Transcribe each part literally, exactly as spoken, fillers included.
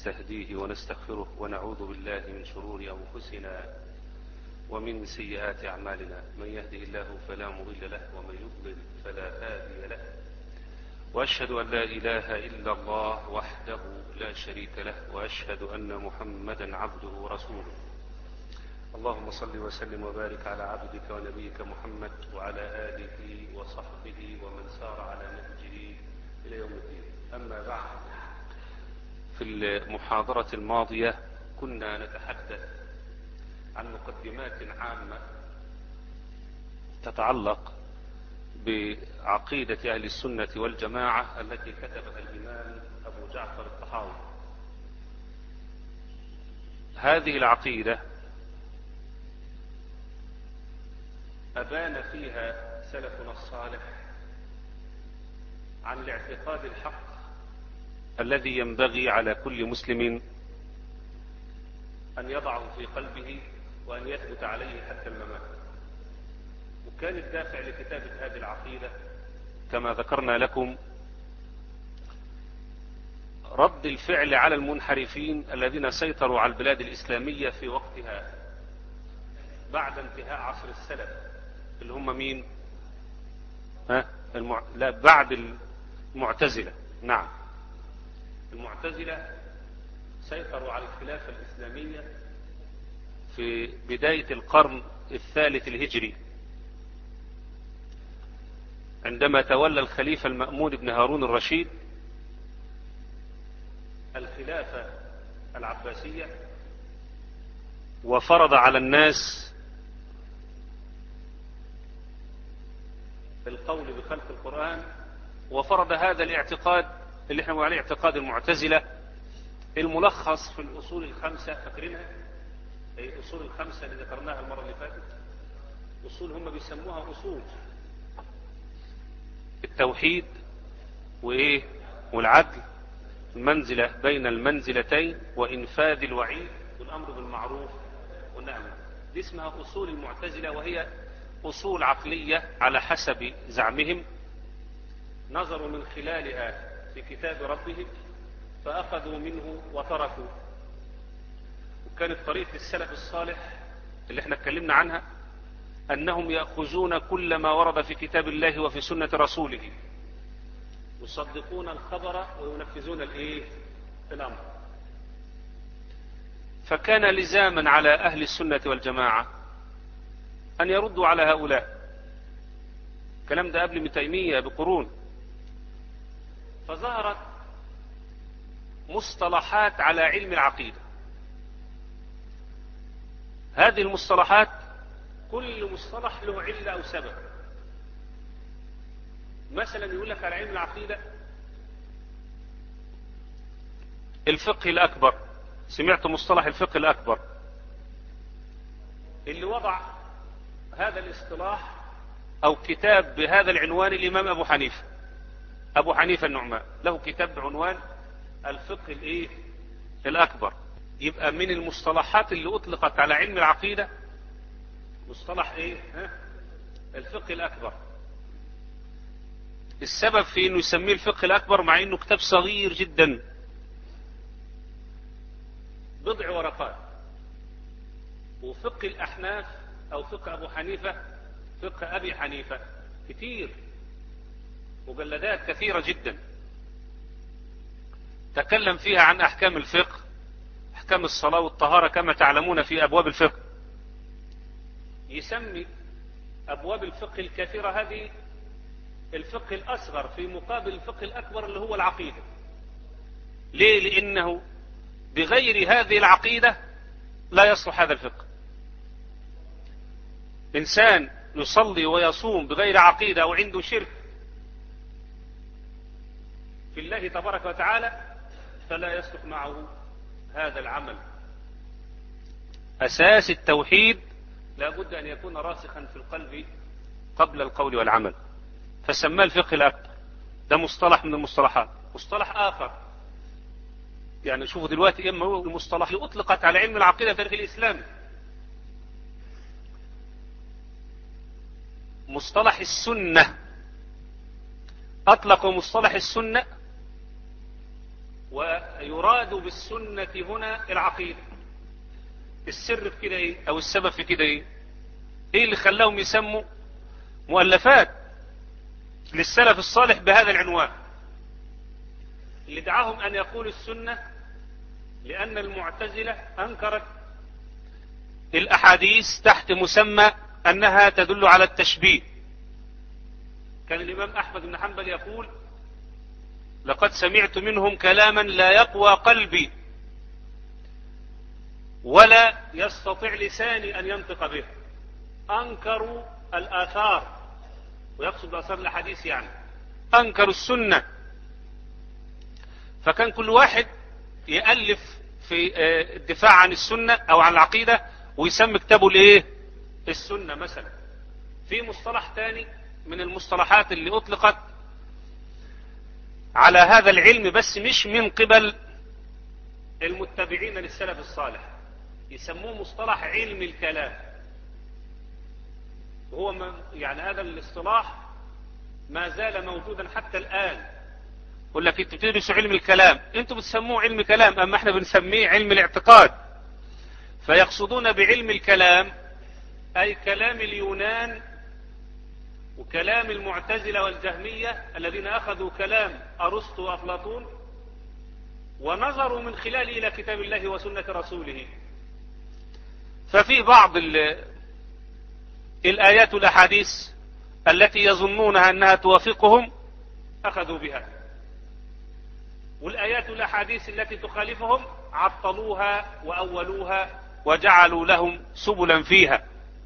ونستهديه ونستغفره ونعوذ بالله من شرور أنفسنا ومن سيئات أعمالنا. من يهده الله فلا مضل له ومن يضلل فلا هادي له، وأشهد أن لا إله إلا الله وحده لا شريك له، وأشهد أن محمدا عبده ورسوله. اللهم صل وسلم وبارك على عبدك ونبيك محمد وعلى آله وصحبه ومن سار على نهجه إلى يوم الدين. أما بعد، في المحاضرة الماضية كنا نتحدث عن مقدمات عامة تتعلق بعقيدة أهل السنة والجماعة التي كتبها الإمام أبو جعفر الطحاوي. هذه العقيدة أبان فيها سلفنا الصالح عن الاعتقاد الحق الذي ينبغي على كل مسلم أن يضعه في قلبه وأن يثبت عليه حتى الممات. وكان الدافع لكتابة هذه العقيدة كما ذكرنا لكم رد الفعل على المنحرفين الذين سيطروا على البلاد الإسلامية في وقتها بعد انتهاء عصر السلف، اللي هم مين؟ ها؟ المع... لا بعد المعتزلة. نعم، المعتزلة سيطروا على الخلافة الإسلامية في بداية القرن الثالث الهجري، عندما تولى الخليفة المأمون بن هارون الرشيد الخلافة العباسية وفرض على الناس القول بخلق القرآن، وفرض هذا الاعتقاد اللي احنا بنقول عليه اعتقاد المعتزلة الملخص في الأصول الخمسة. فاكرينها؟ أي الأصول الخمسة اللي ذكرناها المرة اللي فاتت. أصول هم بيسموها أصول التوحيد وإيه والعدل، المنزلة بين المنزلتين، وإنفاذ الوعيد، والأمر بالمعروف والنهي. دي اسمها أصول المعتزلة، وهي أصول عقلية على حسب زعمهم، نظروا من خلالها في كتاب ربهم فأخذوا منه وتركوا. وكانت طريقة السلف الصالح اللي احنا اتكلمنا عنها أنهم يأخذون كل ما ورد في كتاب الله وفي سنة رسوله، يصدقون الخبر وينفذون الايه الأمر. فكان لزاما على أهل السنة والجماعة أن يردوا على هؤلاء. الكلام ده قبل ابن تيمية بقرون. فظهرت مصطلحات على علم العقيدة. هذه المصطلحات كل مصطلح له علة أو سبب. مثلا يقول لك على علم العقيدة الفقه الأكبر. سمعت مصطلح الفقه الأكبر؟ اللي وضع هذا الاصطلاح أو كتاب بهذا العنوان الإمام أبو حنيفة أبو حنيفة النعمان، له كتاب بعنوان الفقه الإيه الأكبر. يبقى من المصطلحات اللي أطلقت على علم العقيدة مصطلح إيه؟ ها؟ الفقه الأكبر. السبب في إنه يسميه الفقه الأكبر مع إنه كتاب صغير جدا، بضع ورقات. وفقه الأحناف أو فقه أبو حنيفة، فقه أبي حنيفة كتير، مجلدات كثيرة جدا تكلم فيها عن أحكام الفقه، أحكام الصلاة والطهارة كما تعلمون في أبواب الفقه. يسمي أبواب الفقه الكثيرة هذه الفقه الأصغر في مقابل الفقه الأكبر اللي هو العقيدة. ليه؟ لأنه بغير هذه العقيدة لا يصلح هذا الفقه. إنسان يصلي ويصوم بغير عقيدة أو عنده شرك في الله تبارك وتعالى فلا يصلح معه هذا العمل. أساس التوحيد لا بد أن يكون راسخا في القلب قبل القول والعمل، فسماه الفقه الأكبر. ده مصطلح من المصطلحات. مصطلح آخر يعني شوفوا دلوقتي إما هو المصطلح اللي أطلقت على علم العقيدة في تاريخ الإسلام، مصطلح السنة. أطلقوا مصطلح السنة ويراد بالسنة هنا العقيدة. السر في كده ايه، او السبب في كده ايه؟ ايه اللي خلاهم يسموا مؤلفات للسلف الصالح بهذا العنوان؟ اللي دعاهم ان يقولوا السنة لان المعتزلة انكرت الاحاديث تحت مسمى انها تدل على التشبيه. كان الامام احمد بن حنبل يقول: لقد سمعت منهم كلاما لا يقوى قلبي ولا يستطيع لساني ان ينطق به. انكروا الاثار، ويقصد باثار الاحاديث يعني، انكروا السنة. فكان كل واحد يألف في الدفاع عن السنة او عن العقيدة ويسمي كتابه الايه؟ السنة مثلا. في مصطلح تاني من المصطلحات اللي اطلقت على هذا العلم بس مش من قبل المتبعين للسلف الصالح، يسموه مصطلح علم الكلام. وهو ما يعني هذا الاصطلاح ما زال موجودا حتى الآن. يقول لك انتوا بتدرسوا علم الكلام، انتوا بتسموه علم كلام، اما احنا بنسميه علم الاعتقاد. فيقصدون بعلم الكلام اي كلام اليونان وكلام المعتزلة والجهمية الذين اخذوا كلام ارسطو وافلاطون ونظروا من خلاله الى كتاب الله وسنة رسوله. ففي بعض الآيات والأحاديث التي يظنونها أنها توافقهم أخذوا بها، والآيات والأحاديث التي تخالفهم عطلوها وأولوها وجعلوا لهم سبلا فيها.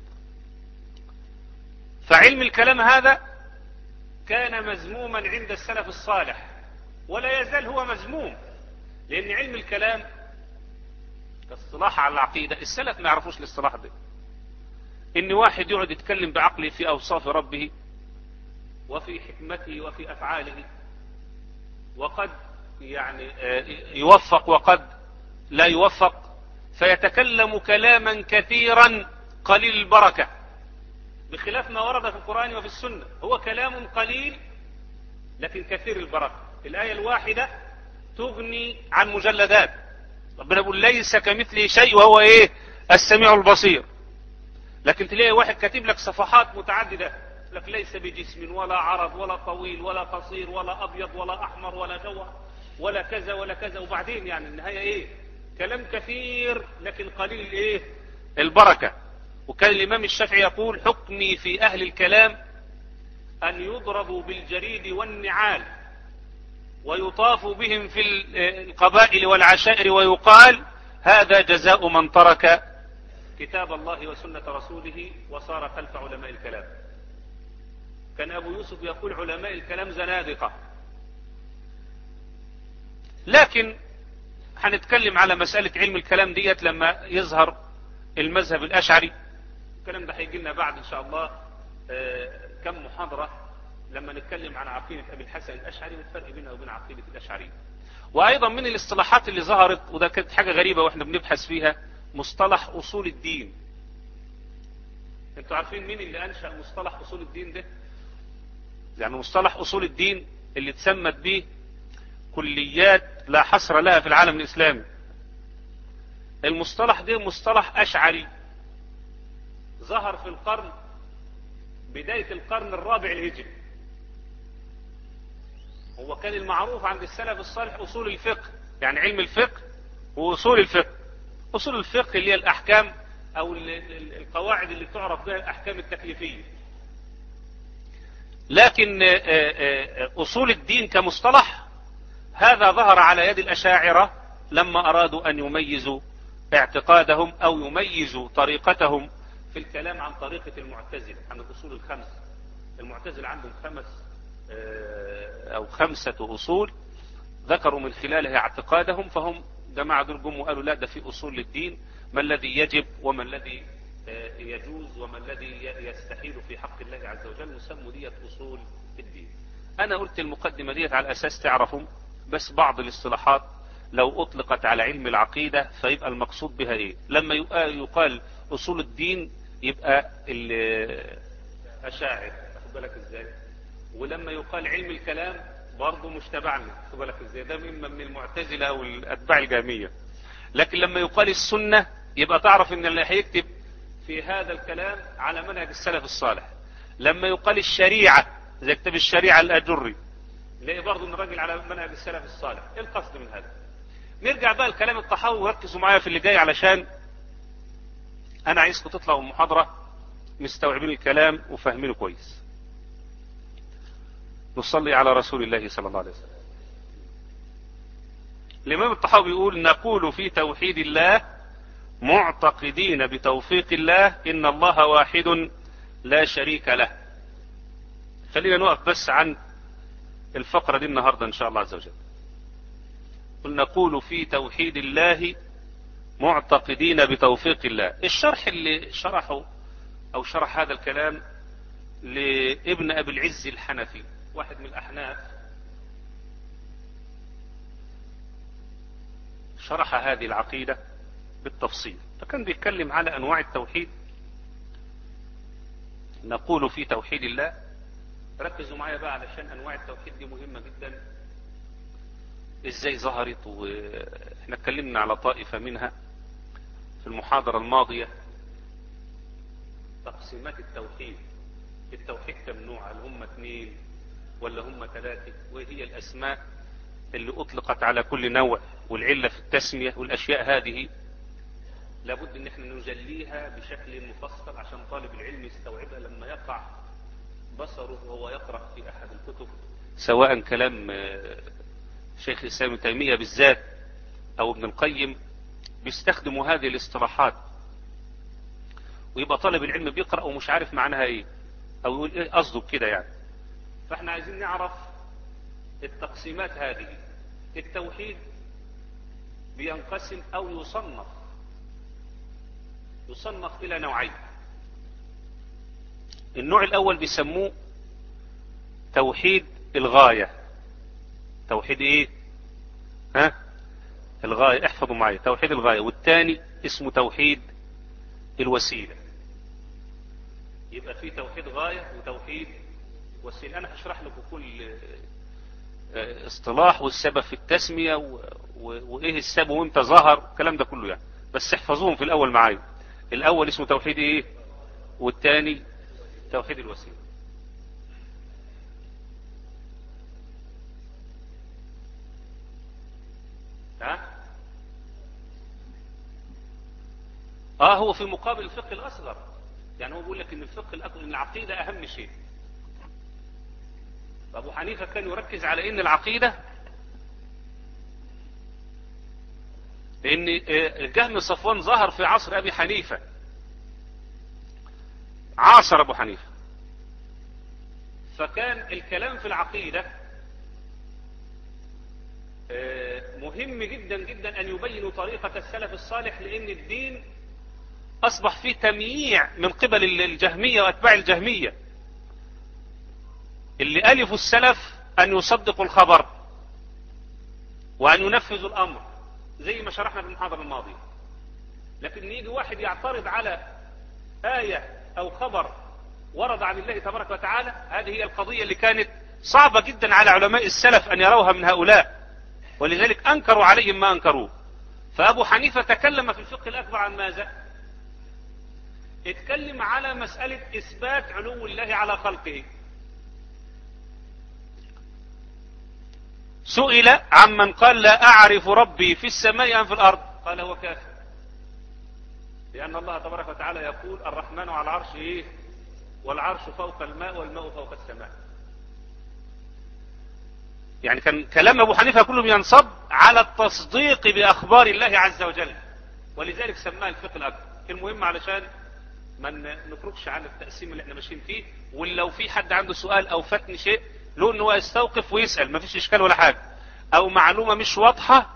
فعلم الكلام هذا كان مذموما عند السلف الصالح ولا يزال هو مذموم، لأن علم الكلام كاصطلاح على العقيدة السلف ما يعرفوش الاصطلاح ده. ان واحد يقعد يتكلم بعقله في اوصاف ربه وفي حكمته وفي افعاله، وقد يعني يوفق وقد لا يوفق، فيتكلم كلاما كثيرا قليل البركة، بخلاف ما ورد في القرآن وفي السنة. هو كلام قليل لكن كثير البركة. الآية الواحدة تغني عن مجلدات. ربنا يقول: ليس كمثله شيء وهو ايه؟ السميع البصير. لكن تلاقي واحد كاتب لك صفحات متعددة، لك ليس بجسم ولا عرض ولا طويل ولا قصير ولا أبيض ولا أحمر ولا جوهر ولا كذا ولا كذا، وبعدين يعني النهاية إيه؟ كلام كثير لكن قليل إيه؟ البركة. وكان الإمام الشافعي يقول: حكمي في أهل الكلام أن يضربوا بالجريد والنعال ويطاف بهم في القبائل والعشائر ويقال: هذا جزاء من ترك كتاب الله وسنة رسوله وصار خلف علماء الكلام. كان أبو يوسف يقول: علماء الكلام زنادقة. لكن هنتكلم على مسألة علم الكلام ديت لما يظهر المذهب الأشعري. الكلام ده هيجي لنا بعد إن شاء الله كم محاضرة لما نتكلم عن عقيدة أبي الحسن الأشعري والفرق بينها وبين عقيدة الأشعري. وأيضا من الاصطلاحات اللي ظهرت، وده كانت حاجة غريبة وإحنا بنبحث فيها، مصطلح أصول الدين. انتوا عارفين مين اللي أنشأ مصطلح أصول الدين ده؟ يعني مصطلح أصول الدين اللي تسمت به كليات لا حصر لها في العالم الإسلامي. المصطلح ده مصطلح أشعري ظهر في القرن بداية القرن الرابع الهجري. هو كان المعروف عند السلف الصالح أصول الفقه، يعني علم الفقه وأصول الفقه. أصول الفقه اللي هي الأحكام أو القواعد اللي تعرف بها الأحكام التكليفية. لكن أصول الدين كمصطلح هذا ظهر على يد الأشاعرة لما أرادوا أن يميزوا اعتقادهم أو يميزوا طريقتهم في الكلام عن طريقة المعتزلة، عن الأصول الخمس. المعتزلة عندهم خمس أو خمسة أصول ذكروا من خلالها اعتقادهم، فهم جماعة دول جم وقالوا: لا، ده في أصول للدين، ما الذي يجب وما الذي يجوز وما الذي يستحيل في حق الله عز وجل، وسموا ديت أصول الدين. أنا قلت المقدمة ديت على أساس تعرفوا بس بعض الاصطلاحات لو أطلقت على علم العقيدة فيبقى المقصود بها إيه. لما يقال أصول الدين يبقى الأشاعر، أخذ بالك إزاي؟ ولما يقال علم الكلام برضه مش تبعنا، خد بالك ازاي، ده اما من المعتزله او الاتباع الجهميه. لكن لما يقال السنه يبقى تعرف ان اللي هيكتب في هذا الكلام على منهج السلف الصالح. لما يقال الشريعه زي كتاب الشريعه الاجري، نلاقي برضه ان الراجل على منهج السلف الصالح. ايه القصد من هذا؟ نرجع بقى لكلام الطحاوي وركزوا معايا في اللي جاي، علشان انا عايزكم تطلعوا من المحاضره مستوعبين الكلام وفاهمينه كويس. نصلي على رسول الله صلى الله عليه وسلم. الإمام الطحاوي بيقول: نقول في توحيد الله معتقدين بتوفيق الله إن الله واحد لا شريك له. خلينا نقف بس عن الفقرة دي النهاردة إن شاء الله عز وجل. قل نقول في توحيد الله معتقدين بتوفيق الله. الشرح اللي شرحه أو شرح هذا الكلام لابن أبي العز الحنفي، واحد من الأحناف، شرح هذه العقيدة بالتفصيل، فكان بيتكلم على أنواع التوحيد. نقول في توحيد الله، ركزوا معايا بقى علشان أنواع التوحيد دي مهمة جدا، إزاي ظهرت، وإحنا اتكلمنا على طائفة منها في المحاضرة الماضية. تقسيمات التوحيد، التوحيد كم نوع؟ هل هم اثنين ولا هم ثلاثة؟ وهي الأسماء اللي أطلقت على كل نوع، والعلة في التسمية، والأشياء هذه لابد ان احنا نجليها بشكل مفصل عشان طالب العلم يستوعبها لما يقع بصره وهو يقرأ في أحد الكتب، سواء كلام شيخ الإسلام ابن تيمية بالذات أو ابن القيم، بيستخدموا هذه الاصطلاحات، ويبقى طالب العلم بيقرأ ومش عارف معناها ايه، او يقول ايه قصده كده يعني. فاحنا عايزين نعرف التقسيمات هذه. التوحيد بينقسم او يصنف يصنف الى نوعين. النوع الاول بيسموه توحيد الغاية. توحيد ايه؟ ها؟ الغاية، احفظوا معايا، توحيد الغاية. والثاني اسمه توحيد الوسيلة. يبقى في توحيد غاية وتوحيد وسيلة. انا هشرح لكم كل اصطلاح والسبب في التسمية وايه السبب وامتى ظهر، الكلام ده كله يعني، بس احفظوهم في الاول معايا. الاول اسمه توحيد ايه، والثاني توحيد الوسيلة. ها؟ اه هو في مقابل الفقه الاصغر، يعني هو بيقول لك ان الفقه الاكبر، ان العقيدة اهم شيء. ابو حنيفة كان يركز على ان العقيدة، لان الجهم صفوان ظهر في عصر ابي حنيفة، عاصر ابو حنيفة، فكان الكلام في العقيدة مهم جدا جدا ان يبينوا طريقة السلف الصالح، لان الدين اصبح فيه تمييع من قبل الجهمية واتباع الجهمية، اللي ألفوا السلف أن يصدقوا الخبر وأن ينفذوا الأمر زي ما شرحنا في المحاضرة الماضية. لكن يجي واحد يعترض على آية أو خبر ورد عن الله تبارك وتعالى، هذه هي القضية اللي كانت صعبة جدا على علماء السلف أن يروها من هؤلاء، ولذلك أنكروا عليهم ما أنكروه. فأبو حنيفة تكلم في الفقه الأكبر عن ماذا؟ اتكلم على مسألة إثبات علو الله على خلقه. سئل عمن قال لا أعرف ربي في السماء أم في الأرض، قال هو كافر، لأن الله تبارك وتعالى يقول الرحمن على العرش إيه؟ والعرش فوق الماء والماء فوق السماء. يعني كان كلام أبو حنيفة كله ينصب على التصديق بأخبار الله عز وجل، ولذلك سماه الفقه الأكبر. المهم علشان ما نخرجش عن التقسيم اللي احنا ماشيين فيه، ولو في حد عنده سؤال أو فاتني شيء له ان هو يستوقف ويسأل، ما فيش اشكال ولا حاجة، او معلومة مش واضحة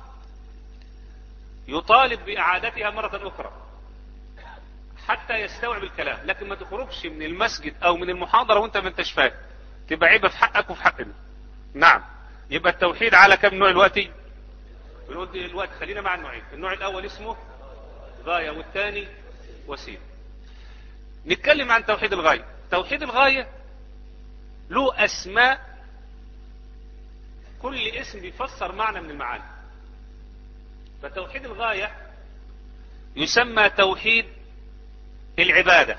يطالب باعادتها مرة اخرى حتى يستوعب الكلام. لكن ما تخرجش من المسجد او من المحاضرة وانت ما انتش فاهم، تبقى عيبة في حقك وفي حقنا. نعم. يبقى التوحيد على كم نوع دلوقتي؟ بنقول دلوقتي خلينا مع النوعين. النوع الاول اسمه غاية والثاني وسيلة. نتكلم عن توحيد الغاية. توحيد الغاية له أسماء كل اسم بيفسر معنى من المعاني. فتوحيد الغاية يسمى توحيد العبادة،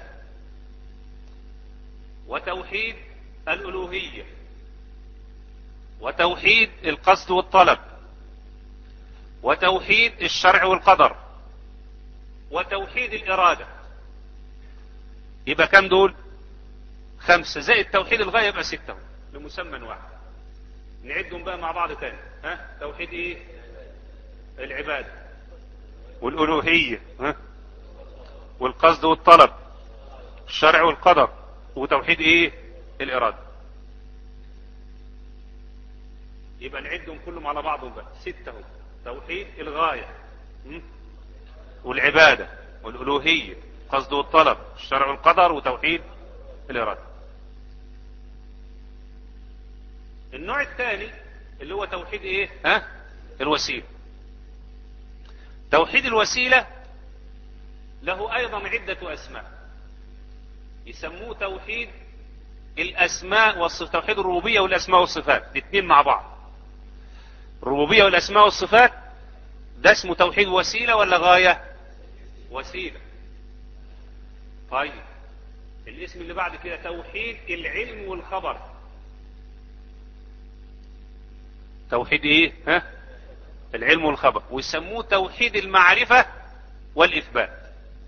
وتوحيد الألوهية، وتوحيد القصد والطلب، وتوحيد الشرع والقدر، وتوحيد الإرادة. يبقى كم دول؟ خمسة، زائد توحيد الغاية يبقى ستة لمسمى واحد. نعدهم بقى مع بعض تاني. ها؟ توحيد ايه؟ العبادة والألوهية، ها؟ والقصد والطلب، الشرع والقدر، وتوحيد ايه؟ الإرادة. يبقى نعدهم كلهم على بعضهم بقى ستة هم. توحيد الغاية والعبادة والألوهية، القصد والطلب، الشرع والقدر، وتوحيد الإرادة. النوع الثاني اللي هو توحيد ايه؟ ها؟ الوسيلة. توحيد الوسيلة له ايضا عدة اسماء، يسموه توحيد الاسماء والصفات، توحيد الربوبية والاسماء والصفات، الاثنين مع بعض. الربوبية والاسماء والصفات ده اسمه توحيد وسيلة ولا غاية؟ وسيلة. طيب الاسم اللي بعد كده توحيد العلم والخبر. توحيد ايه؟ ها؟ العلم والخبر، ويسموه توحيد المعرفة والإثبات.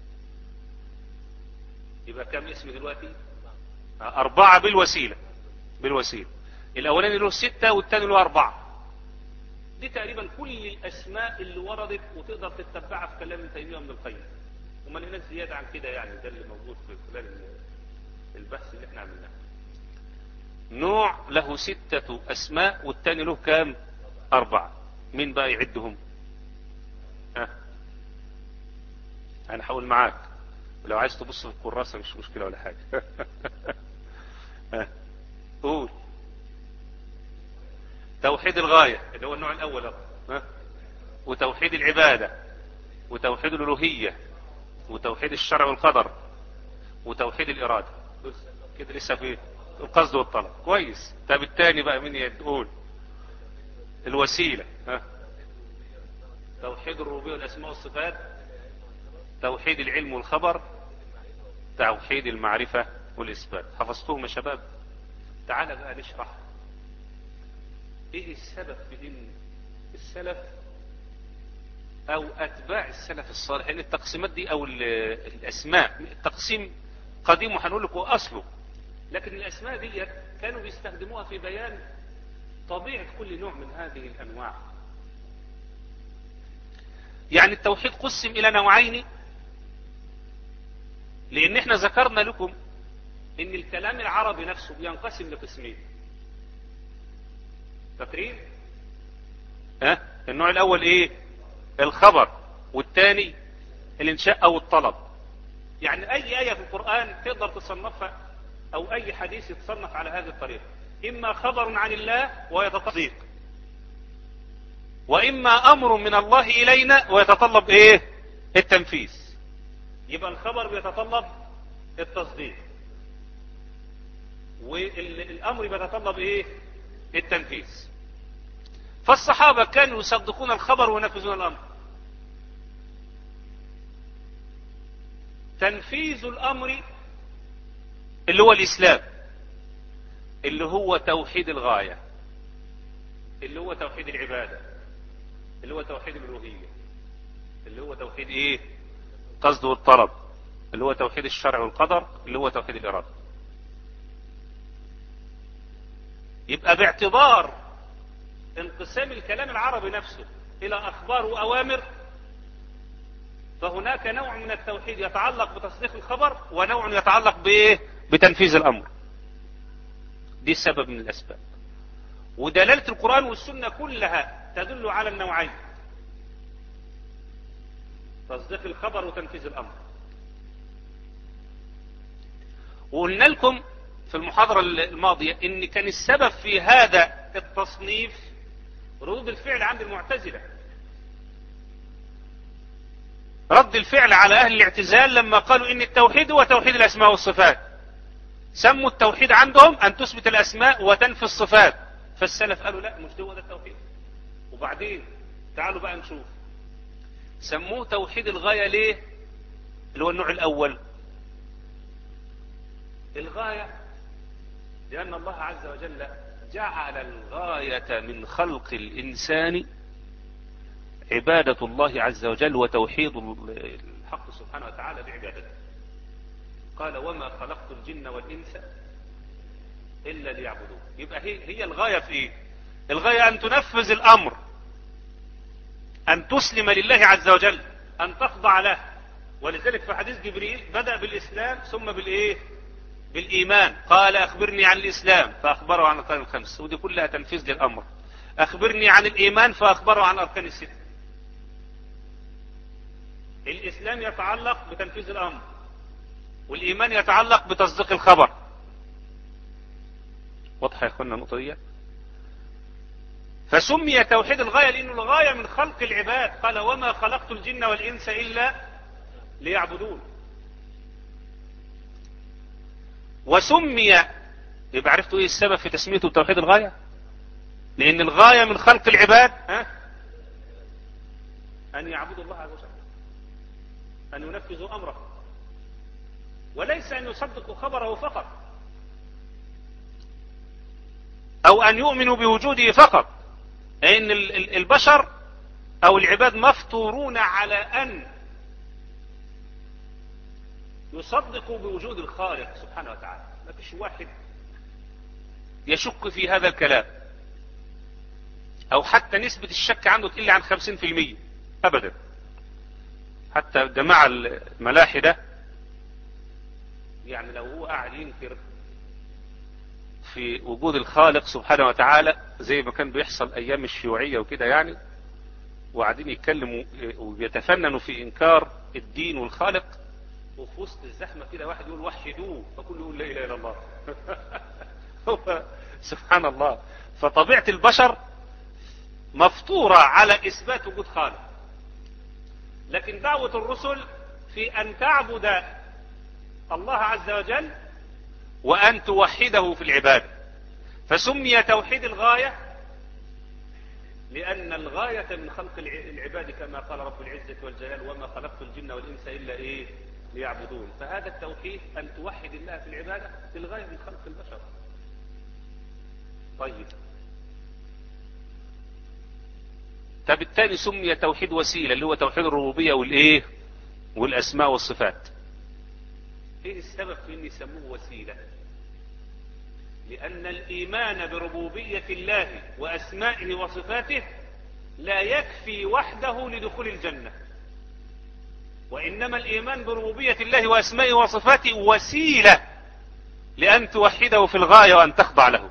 يبقى كم اسم دلوقتي؟ أربعة بالوسيلة. بالوسيلة الأولاني له ستة والثاني له أربعة. دي تقريبا كل الأسماء اللي وردت وتقدر تتبعها في كلام ابن تيمية وابن القيم، وما لناش زيادة عن كده يعني. ده اللي موجود في خلال البحث اللي احنا عملناه. نوع له ستة أسماء والثاني له كام؟ أربعة. مين بقى يعدهم؟ ها؟ أنا هحاول معاك، ولو عايز تبص في الكراسة مش مشكلة ولا حاجة. ها؟ قول. توحيد الغاية اللي هو النوع الأول، ها؟ وتوحيد العبادة، وتوحيد الألوهية، وتوحيد الشرع والقدر، وتوحيد الإرادة. كده لسه في القصد والطلب. كويس. طب الثاني بقى مين يقول؟ الوسيلة. ها؟ توحيد الربوبية والأسماء والصفات، توحيد العلم والخبر، توحيد المعرفة والإثبات. حفظتهم يا شباب؟ تعال بقى نشرح ايه السبب في ان السلف او اتباع السلف الصالح، لان التقسيمات دي او الاسماء التقسيم قديم وهنقول لكم اصله، لكن الاسماء دي كانوا بيستخدموها في بيان طبيعة كل نوع من هذه الانواع. يعني التوحيد قسم الى نوعين، لان احنا ذكرنا لكم ان الكلام العربي نفسه بينقسم لقسمين. فاكرين؟ ها؟ النوع الاول ايه؟ الخبر، والثاني الانشاء او الطلب. يعني اي آية في القرآن تقدر تصنفها او اي حديث يتصنف على هذه الطريقة، اما خبر عن الله ويتصديق، واما امر من الله الينا ويتطلب ايه؟ التنفيذ. يبقى الخبر بيتطلب التصديق، والامر بيتطلب ايه؟ التنفيذ. فالصحابة كانوا يصدقون الخبر وينفذون الامر. تنفيذ الامر اللي هو الاسلام، اللي هو توحيد الغاية، اللي هو توحيد العبادة، اللي هو توحيد الألوهية، اللي هو توحيد ايه؟ قصد والطلب، اللي هو توحيد الشرع والقدر، اللي هو توحيد الإرادة. يبقى باعتبار انقسام الكلام العربي نفسه الى اخبار واوامر، فهناك نوع من التوحيد يتعلق بتصديق الخبر، ونوع يتعلق بايه؟ بتنفيذ الامر. دي السبب من الاسباب، ودلالة القرآن والسنة كلها تدل على النوعين: تصديق الخبر وتنفيذ الامر. وقلنا لكم في المحاضرة الماضية ان كان السبب في هذا التصنيف ردود الفعل عند المعتزلة، رد الفعل على اهل الاعتزال لما قالوا ان التوحيد هو توحيد الاسماء والصفات. سموا التوحيد عندهم ان تثبت الاسماء وتنفي الصفات، فالسلف قالوا لا مش هو ده التوحيد. وبعدين تعالوا بقى نشوف سموه توحيد الغاية ليه، اللي هو النوع الأول. الغاية لأن الله عز وجل جعل الغاية من خلق الإنسان عبادة الله عز وجل وتوحيد الحق سبحانه وتعالى بعبادته. قال وما خلقت الجن والإنس إلا ليعبدون. يبقى هي, هي الغاية في إيه؟ الغاية أن تنفذ الأمر، أن تسلم لله عز وجل، أن تخضع له. ولذلك في حديث جبريل بدأ بالإسلام ثم بالإيه؟ بالإيمان. قال أخبرني عن الإسلام فأخبره عن الأركان الخمس، ودي كلها تنفيذ للأمر. أخبرني عن الإيمان فأخبره عن الأركان الست. الإسلام يتعلق بتنفيذ الأمر، والإيمان يتعلق بتصديق الخبر. واضحة يا أخوانا النقطة دي؟ فسمي توحيد الغاية لأنه الغاية من خلق العباد. قال وما خلقت الجن والإنس إلا ليعبدون. وسمي، يبقى عرفتوا ايه السبب في تسميته توحيد الغاية؟ لأن الغاية من خلق العباد ها؟ أن يعبدوا الله عز وجل، أن ينفذوا أمره، وليس أن يصدقوا خبره فقط أو أن يؤمنوا بوجوده فقط. لأن البشر أو العباد مفطورون على أن يصدقوا بوجود الخالق سبحانه وتعالى. ما فيش واحد يشك في هذا الكلام، أو حتى نسبة الشك عنده تقل عن خمسين في المية أبدا. حتى الجماعة الملاحدة يعني لو هو قاعد ينكر في وجود الخالق سبحانه وتعالى زي ما كان بيحصل أيام الشيوعية وكده يعني، وقاعدين يتكلموا ويتفننوا في إنكار الدين والخالق، وفي وسط الزحمة كده واحد يقول وحدوه فكله يقول لا إله إلا الله. هو سبحان الله. فطبيعة البشر مفطورة على إثبات وجود خالق، لكن دعوة الرسل في أن تعبد الله عز وجل وأن توحده في العبادة. فسمي توحيد الغاية لأن الغاية من خلق العباد كما قال رب العزة والجلال وما خلقت الجن والإنس إلا إيه ليعبدون. فهذا التوحيد أن توحد الله في العبادة للغاية من خلق البشر. طيب فبالتالي سمي توحيد وسيلة اللي هو توحيد الربوبية والإيه والأسماء والصفات. ايه السبب في ان يسموه وسيلة؟ لأن الإيمان بربوبية الله وأسمائه وصفاته لا يكفي وحده لدخول الجنة، وإنما الإيمان بربوبية الله وأسمائه وصفاته وسيلة لأن توحده في الغاية وأن تخضع له.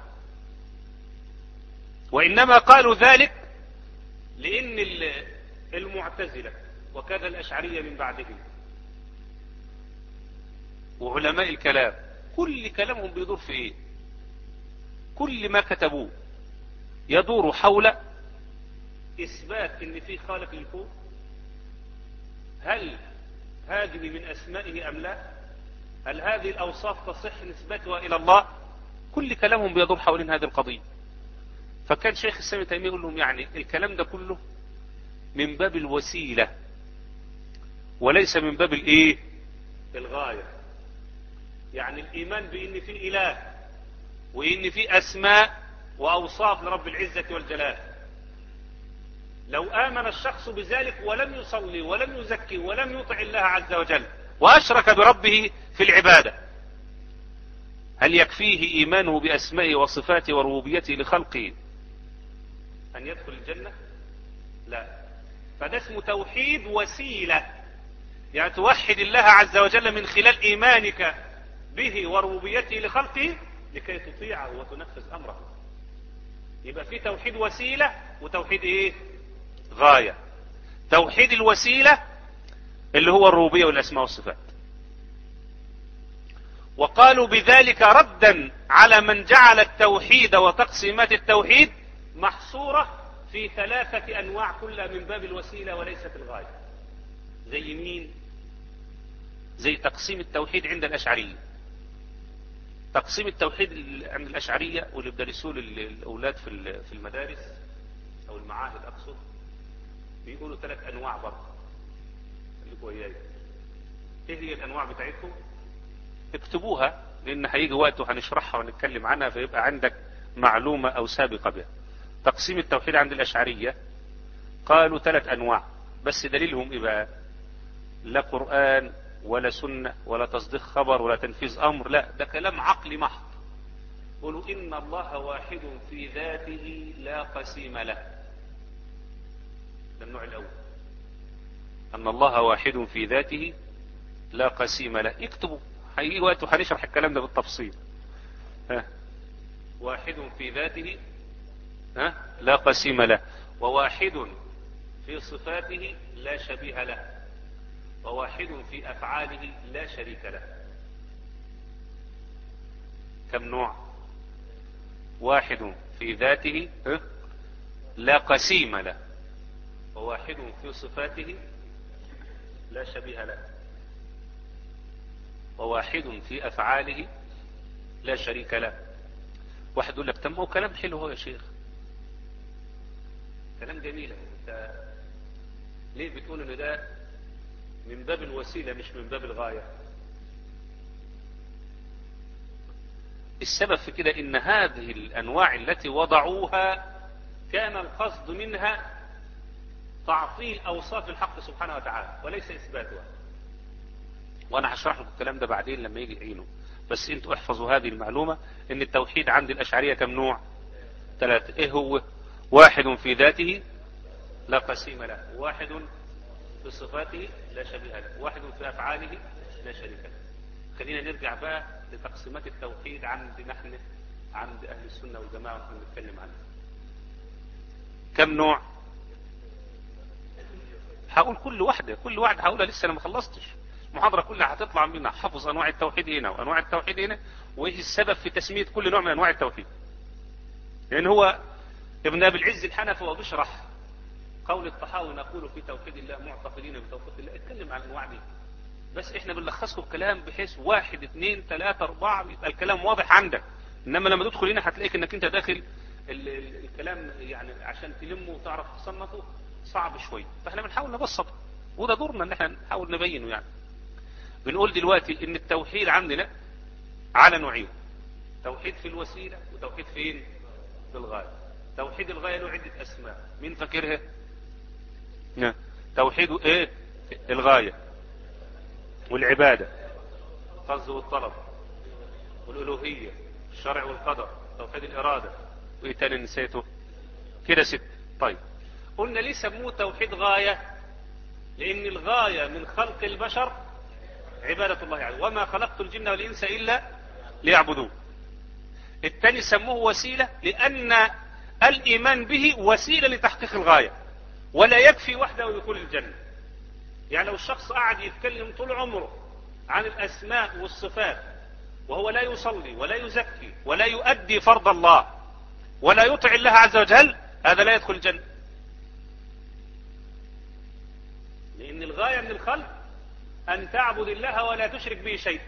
وإنما قالوا ذلك لأن المعتزلة وكذا الأشعرية من بعدهم وعلماء الكلام كل كلامهم بيدور في ايه؟ كل ما كتبوه يدور حول اثبات ان في خالق للكون. هل هذه من اسمائه ام لا؟ هل هذه الاوصاف تصح نسبتها الى الله؟ كل كلامهم بيدور حوالين هذه القضية. فكان شيخ الاسلام ابن تيمية يقول لهم يعني الكلام ده كله من باب الوسيلة وليس من باب الايه؟ الغاية. يعني الإيمان بأن في إله وإن في أسماء وأوصاف لرب العزة والجلال، لو آمن الشخص بذلك ولم يصلي ولم يزكي ولم يطع الله عز وجل وأشرك بربه في العبادة، هل يكفيه إيمانه بأسمائه وصفاته وربوبيته لخلقه أن يدخل الجنة؟ لا. فده اسمه توحيد وسيلة، يعني توحد الله عز وجل من خلال إيمانك به وربوبيته لخلقه لكي تطيعه وتنفذ أمره. يبقى في توحيد وسيلة وتوحيد إيه؟ غاية. توحيد الوسيلة اللي هو الربوبية والأسماء والصفات. وقالوا بذلك ردا على من جعل التوحيد وتقسيمات التوحيد محصورة في ثلاثة أنواع كلها من باب الوسيلة وليست الغاية. زي مين؟ زي تقسيم التوحيد عند الأشعرية. تقسيم التوحيد عند الأشعرية واللي بدرسوه للأولاد في المدارس أو المعاهد أقصد، بيقولوا ثلاث أنواع برضه. اللي وياي إيه هي الأنواع بتاعتهم؟ اكتبوها، لأن هيجي وقت وهنشرحها ونتكلم عنها، فيبقى عندك معلومة أو سابقة بها. تقسيم التوحيد عند الأشعرية قالوا ثلاث أنواع، بس دليلهم إيه بقى؟ لا قرآن ولا سنة ولا تصديق خبر ولا تنفيذ أمر، لا ده كلام عقلي محض. قولوا إن الله واحد في ذاته لا قسيم له. ده النوع الأول، أن الله واحد في ذاته لا قسيم له. اكتبوا، هيجي وقت وهنشرح الكلام ده بالتفصيل. ها. واحد في ذاته ها لا قسيم له، وواحد في صفاته لا شبيه له، وواحد في أفعاله لا شريك له. كم نوع؟ واحد في ذاته لا قسيم له، وواحد في صفاته لا شبيه له، وواحد في أفعاله لا شريك له. واحد يقول لك تم، هو كلام حلو هو يا شيخ، كلام جميل، انت ليه بتقول ان ده من باب الوسيلة مش من باب الغاية؟ السبب في كده ان هذه الانواع التي وضعوها كان القصد منها تعطيل اوصاف الحق سبحانه وتعالى وليس اثباتها. وانا هشرح لكم الكلام ده بعدين لما يجي عينه، بس انتوا احفظوا هذه المعلومة ان التوحيد عند الاشعرية كم نوع؟ ثلاثة. ايه هو؟ واحد في ذاته لا قسيم له، واحد في صفاته لا شبيه له، واحد في افعاله لا شريك له. خلينا نرجع بقى لتقسيمات التوحيد عند نحن عند اهل السنة والجماعة ونحن نتكلم عنها. كم نوع؟ هقول كل واحدة كل واحدة هقولها، لسه انا ما خلصتش المحاضرة كلها، هتطلع منها حفظ انواع التوحيد هنا وانواع التوحيد هنا، وايه السبب في تسمية كل نوع من انواع التوحيد. لان هو ابن ابي العز الحنفي وهو بيشرح قول الطحاوي نقول في توحيد الله معتقدين بتوحيد الله، اتكلم عن الانواع دي، بس احنا بنلخصه الكلام بحيث واحد اثنين ثلاثة اربعة يبقى الكلام واضح عندك. انما لما تدخل هنا هتلاقيك انك انت داخل ال ال الكلام يعني عشان تلمه وتعرف تصنفه صعب شوي، فاحنا بنحاول نبسط، وده دورنا ان احنا نحاول نبينه. يعني بنقول دلوقتي ان التوحيد عندنا على نوعين، توحيد في الوسيلة وتوحيد فين؟ في الغاية. توحيد الغاية له عدة اسماء، مين فاكرها؟ توحيد ايه؟ الغاية والعبادة، القصد والطلب والألوهية، الشرع والقدر، توحيد الإرادة، وايه تاني نسيته؟ كده ست. طيب قلنا ليه سموه توحيد غاية؟ لأن الغاية من خلق البشر عبادة الله يعني، وما خلقت الجن والإنس إلا ليعبدون. الثاني سموه وسيلة لأن الإيمان به وسيلة لتحقيق الغاية، ولا يكفي وحده ودخول الجنة. يعني لو الشخص قاعد يتكلم طول عمره عن الأسماء والصفات وهو لا يصلي ولا يزكي ولا يؤدي فرض الله ولا يطع الله عز وجل، هذا لا يدخل الجنة. لأن الغاية من الخلق أن تعبد الله ولا تشرك به شيء.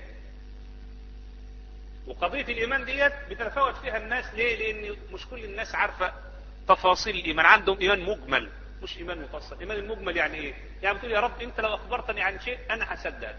وقضية الإيمان ديت بتتفاوت فيها الناس. ليه؟ لأن مش كل الناس عارفة تفاصيل الإيمان، عندهم إيمان مجمل مش إيمان مفصل. إيمان المجمل يعني إيه؟ يعني بتقول يا رب أنت لو أخبرتني عن شيء أنا هصدق.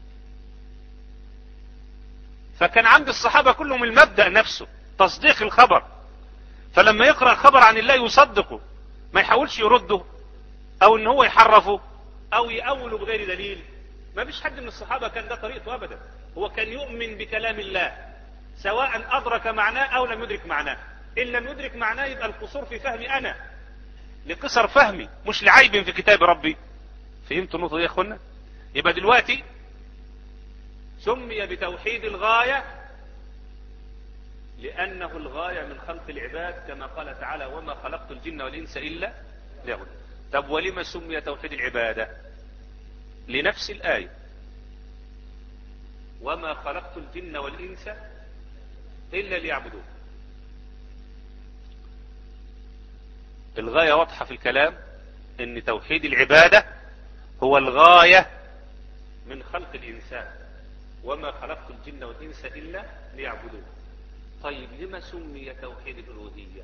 فكان عند الصحابة كلهم المبدأ نفسه تصديق الخبر، فلما يقرأ خبر عن الله يصدقه، ما يحاولش يرده أو إن هو يحرفه أو يأوله بغير دليل. ما فيش حد من الصحابة كان ده طريقته أبدا. هو كان يؤمن بكلام الله سواء أدرك معناه أو لم يدرك معناه. إن لم يدرك معناه يبقى القصور في فهمي أنا، لقصر فهمي مش لعيب في كتاب ربي. فهمتوا النقطة دي يا أخوانا؟ يبقى دلوقتي سمي بتوحيد الغاية لأنه الغاية من خلق العباد، كما قال تعالى وما خلقت الجن والإنس إلا ليعبدون. طب ولما سمي توحيد العبادة؟ لنفس الآية وما خلقت الجن والإنس إلا ليعبدون. الغاية واضحة في الكلام ان توحيد العبادة هو الغاية من خلق الإنسان، وما خلقت الجن والإنس إلا ليعبدون. طيب لما سمي توحيد الألوهية؟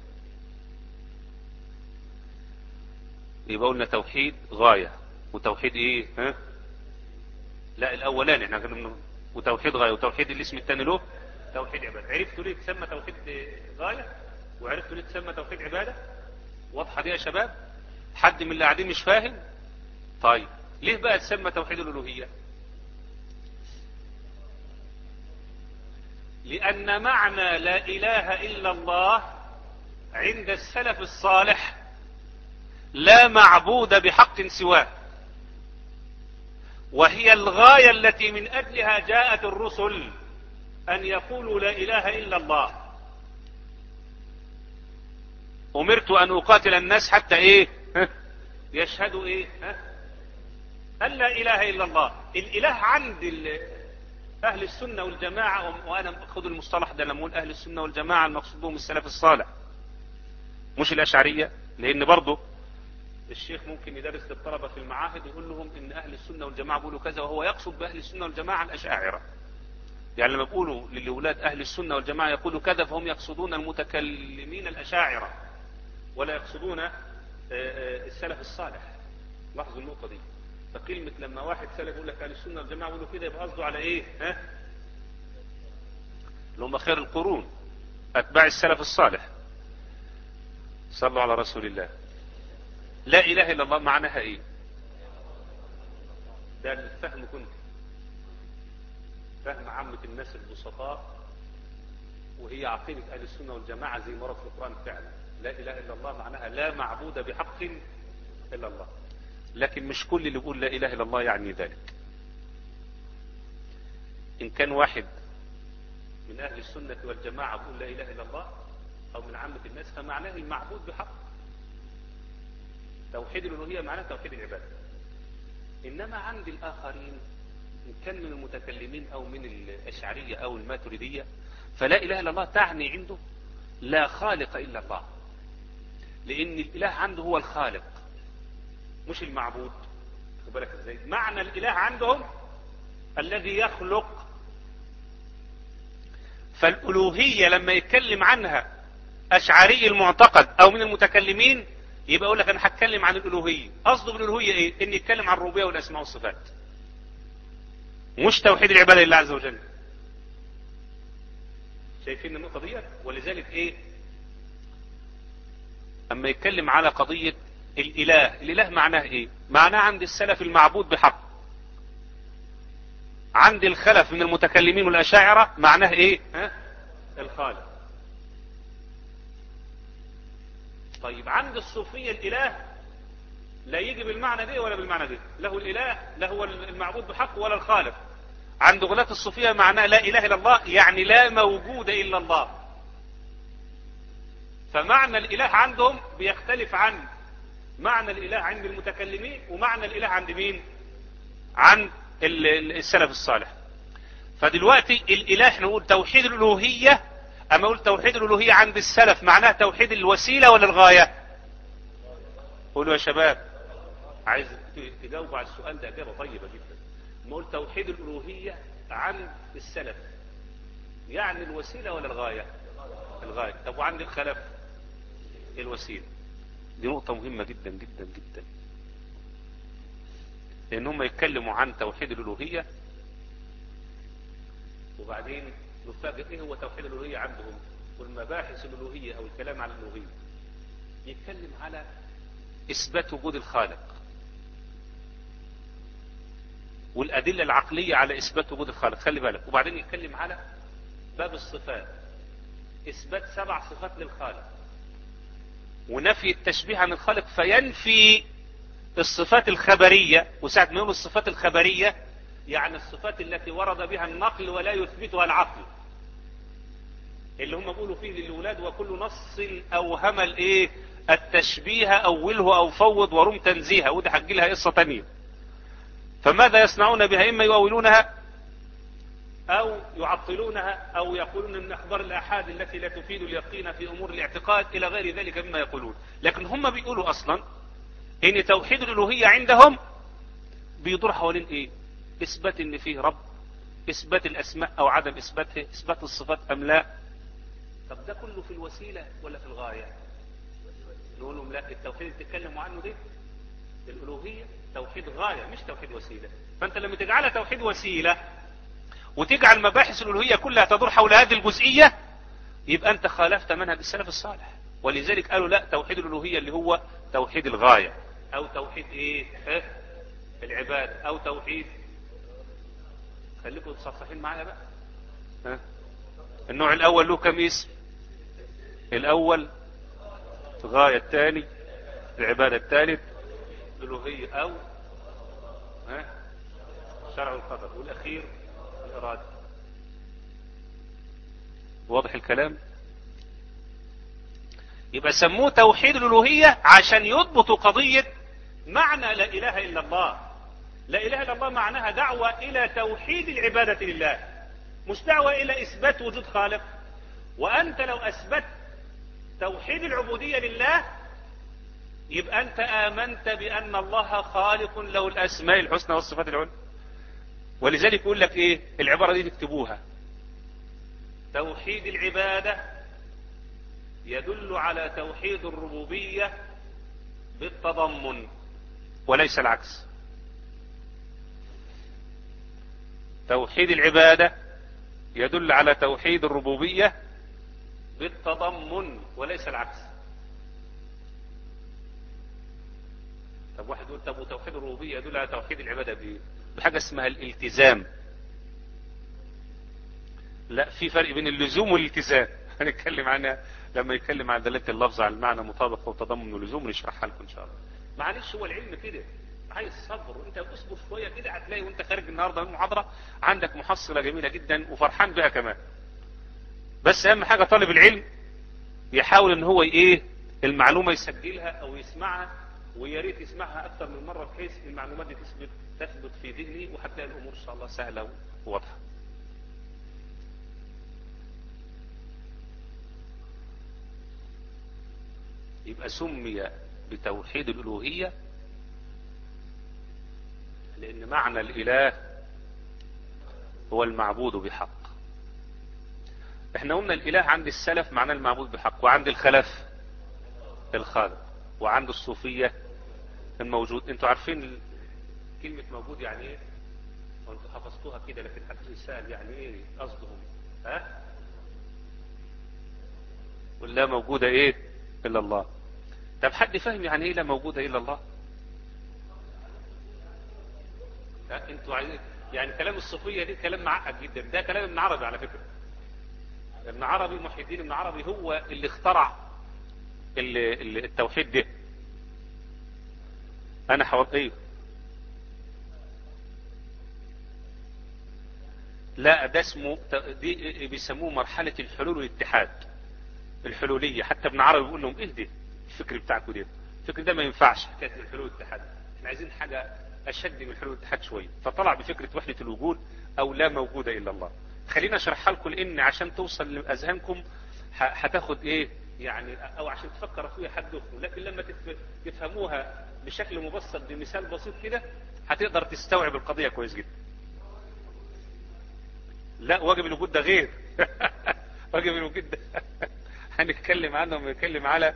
يبقى قلنا توحيد غاية وتوحيد ايه؟ ها؟ لا الاولاني احنا كنا، وتوحيد غاية وتوحيد الاسم الثاني له توحيد عبادة. عرفتوا ليه تسمى توحيد غاية وعرفتوا ليه تسمى توحيد عبادة؟ واضحة دي يا شباب؟ حد من اللي قاعدين مش فاهم؟ طيب ليه بقى تسمى توحيد الألوهية؟ لأن معنى لا إله إلا الله عند السلف الصالح لا معبود بحق سواه، وهي الغاية التي من أجلها جاءت الرسل، أن يقولوا لا إله إلا الله. أمرت أن أقاتل الناس حتى إيه؟ يشهدوا إيه؟ أن لا إله إلا الله. الإله عند أهل السنة والجماعة، وأنا أخذ المصطلح ده لما أقول أهل السنة والجماعة المقصود بهم السلف الصالح مش الأشعرية، لأن برضه الشيخ ممكن يدرس للطلبة في المعاهد يقول لهم إن أهل السنة والجماعة بيقولوا كذا، وهو يقصد بأهل السنة والجماعة الأشاعرة. يعني لما بيقولوا للأولاد أهل السنة والجماعة يقولوا كذا، فهم يقصدون المتكلمين الأشاعرة ولا يقصدون السلف الصالح. لاحظوا النقطة دي. فكلمة لما واحد سلف يقول لك أهل السنة والجماعة يقولوا كده، يبقى قصده على إيه؟ ها؟ اللي هم خير القرون، أتباع السلف الصالح. صلوا على رسول الله. لا إله إلا الله معناها إيه؟ ده الفهم كنت فهم عامة الناس البسطاء، وهي عقيدة أهل السنة والجماعة زي مرة في القرآن فعلا. لا إله إلا الله معناها لا معبود بحق إلا الله. لكن مش كل اللي يقول لا إله إلا الله يعني ذلك. إن كان واحد من أهل السنة والجماعة يقول لا إله إلا الله أو من عامة الناس، فمعناه المعبود بحق. توحيد الألوهية معناه توحيد العبادة. إنما عند الآخرين إن كان من المتكلمين أو من الأشعرية أو الماتريدية، فلا إله إلا الله تعني عنده لا خالق إلا الله، لأن الإله عنده هو الخالق مش المعبود. خد بالك ازاي؟ معنى الإله عندهم الذي يخلق. فالألوهية لما يتكلم عنها أشعري المعتقد أو من المتكلمين، يبقى أقول لك أنا هتكلم عن الألوهية. قصده بالألوهية إيه؟ إن يتكلم عن الربوبية والأسماء والصفات، مش توحيد العبادة لله عز وجل. شايفين النقطة دي؟ ولذلك إيه؟ أما يتكلم على قضية الإله، الإله معناه إيه؟ معناه عند السلف المعبود بحق. عند الخلف من المتكلمين والأشاعرة معناه إيه؟ ها؟ الخالق. طيب عند الصوفية الإله لا يجي بالمعنى ده ولا بالمعنى ده، له الإله لا هو المعبود بحق ولا الخالق. عند غلاة الصوفية معناه لا إله إلا الله يعني لا موجود إلا الله. فمعنى الإله عندهم بيختلف عن معنى الإله عند المتكلمين ومعنى الإله عند مين؟ عند السلف الصالح. فدلوقتي الإله احنا نقول توحيد الألوهية، أما أقول توحيد الألوهية عند السلف معناه توحيد الوسيلة ولا الغاية؟ قولوا يا شباب، عايز تجاوبوا على السؤال ده إجابة طيبة جدا. أما أقول توحيد الألوهية عند السلف يعني الوسيلة ولا الغاية؟ الغاية. طب وعند الخلف الوسيلة. دي نقطة مهمة جدا جدا جدا، لأن هم يتكلموا عن توحيد الألوهية وبعدين نفاجئ ايه هو توحيد الألوهية عندهم. والمباحث الألوهية أو الكلام عن الألوهية يتكلم على إثبات وجود الخالق والأدلة العقلية على إثبات وجود الخالق، خلي بالك. وبعدين يتكلم على باب الصفات، إثبات سبع صفات للخالق ونفي التشبيه عن الخالق، فينفي الصفات الخبرية. وساعة ما يقول الصفات الخبرية يعني الصفات التي ورد بها النقل ولا يثبتها العقل، اللي هم بيقولوا فيه للأولاد وكل نص أوهم الايه التشبيه أوله أو فوض ورم تنزيها، ودي حق لها قصة تانية. فماذا يصنعون بها؟ إما يؤولونها أو يعطلونها أو يقولون من أخبار الآحاد التي لا تفيد اليقين في أمور الاعتقاد إلى غير ذلك مما يقولون. لكن هم بيقولوا أصلا إن توحيد الألوهية عندهم بيدور حوالين إيه؟ إثبات إن فيه رب اثبات الاسماء او عدم اثباتها، اثبات الصفات ام لا. طب ده كله في الوسيلة ولا في الغاية؟ نقول لهم لا، التوحيد اللي بتتكلموا عنه ده الالوهية توحيد غاية مش توحيد وسيلة. فانت لما تجعلها توحيد وسيلة وتجعل مباحث الالوهية كلها تدور حول هذه الجزئية، يبقى انت خالفت منهج السلف الصالح. ولذلك قالوا لا، توحيد الالوهية اللي هو توحيد الغاية، او توحيد ايه اه؟ العباد، او توحيد. خليكم تصحصحين معايا بقى. ها؟ النوع الاول له كم اسم؟ الاول غاية، الثاني العبادة، الثالث الالوهية او ها شرع القدر، والاخير الارادة. واضح الكلام؟ يبقى سموه توحيد الالوهية عشان يضبطوا قضية معنى لا اله الا الله. لا اله الا الله معناها دعوة الى توحيد العبادة لله، مش دعوة الى اثبات وجود خالق. وانت لو اثبت توحيد العبودية لله يبقى انت امنت بان الله خالق له الاسماء الحسنى والصفات العلى. ولذلك يقول لك ايه العبارة دي تكتبوها: توحيد العبادة يدل على توحيد الربوبية بالتضمن وليس العكس. توحيد العبادة يدل على توحيد الربوبية بالتضمن وليس العكس. طب واحد يقول طب وتوحيد الربوبية يدل على توحيد العبادة بايه؟ بحاجة اسمها الالتزام. لا، في فرق بين اللزوم والالتزام، هنتكلم عنها لما يتكلم عن دلالة اللفظ على المعنى مطابق وتضمن ولزوم، ونشرحها لكم ان شاء الله. معلش هو العلم كده عايز صبر، انت اصبر شويه كده هتلاقي وانت خارج النهارده من المحاضره عندك محصله جميله جدا وفرحان بها كمان. بس اهم حاجه طالب العلم يحاول ان هو ايه المعلومه يسجلها او يسمعها، ويا ريت يسمعها اكثر من مره بحيث المعلومات دي تثبت تثبت في ذهني، وهتلاقي الامور ان شاء الله سهله وواضحه. يبقى سمي بتوحيد الالوهيه لأن معنى الإله هو المعبود بحق. احنا قلنا الإله عند السلف معناه المعبود بحق، وعند الخلف الخالق، وعند الصوفية الموجود. انتوا عارفين كلمة موجود يعني ايه؟ وانتوا حفظتوها كده، لكن حد يسأل يعني ايه قصدهم؟ ها؟ ولا موجودة ايه إلا الله. طب حد فهم يعني ايه لا موجودة إلا الله؟ انتوا عايزين يعني كلام الصوفية دي كلام معقد جدا. ده كلام ابن عربي على فكرة. ابن عربي محي الدين ابن عربي هو اللي اخترع التوحيد ده. انا حوالي ايه؟ لا، ده اسمه دي بيسموه مرحلة الحلول والاتحاد، الحلولية. حتى ابن عربي بيقول لهم اهدي الفكر بتاعكم ده، الفكر ده ما ينفعش حكاية الحلول والاتحاد، احنا عايزين حاجة اشد من الحلول والاتحاد شويه. فطلع بفكره وحده الوجود او لا موجود الا الله. خلينا اشرحها لكم لان عشان توصل لاذهانكم هتاخد ايه يعني، او عشان تفكروا فيها حدكم، لكن لما تفهموها بشكل مبسط بمثال بسيط كده هتقدر تستوعب القضيه كويس جدا. لا، واجب الوجود ده غير واجب الوجود ده هنتكلم عنه ونتكلم على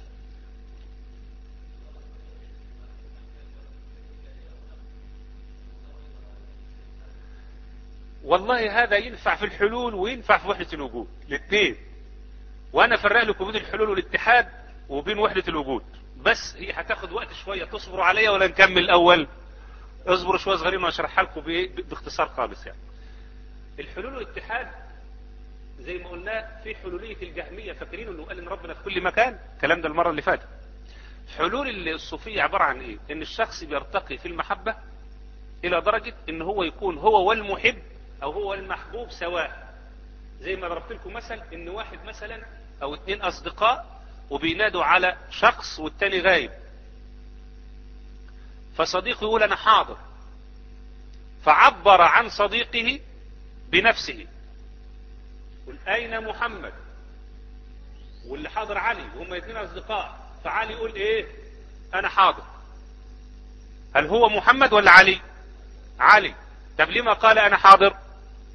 والله هذا ينفع في الحلول وينفع في وحدة الوجود الاثنين. وانا فرق لكم بين الحلول والاتحاد وبين وحدة الوجود، بس هي هتاخد وقت شوية. تصبروا عليا ولا نكمل الاول؟ اصبروا شوية صغيرين واشرحها لكم باختصار خالص. يعني الحلول والاتحاد زي ما قلنا في حلولية الجهمية، فاكرين انه قال ان ربنا في كل مكان، الكلام ده المرة اللي فاتت. حلول الصوفية عبارة عن ايه؟ ان الشخص بيرتقي في المحبة الى درجة ان هو يكون هو والمحب او هو المحبوب سواء. زي ما ضربت لكم مثل ان واحد مثلا او اتنين اصدقاء وبينادوا على شخص والتاني غايب، فصديقه يقول انا حاضر، فعبر عن صديقه بنفسه، قل اين محمد، واللي حاضر علي، وهم اتنين اصدقاء، فعلي يقول ايه انا حاضر. هل هو محمد ولا علي؟ علي. طب لما قال انا حاضر؟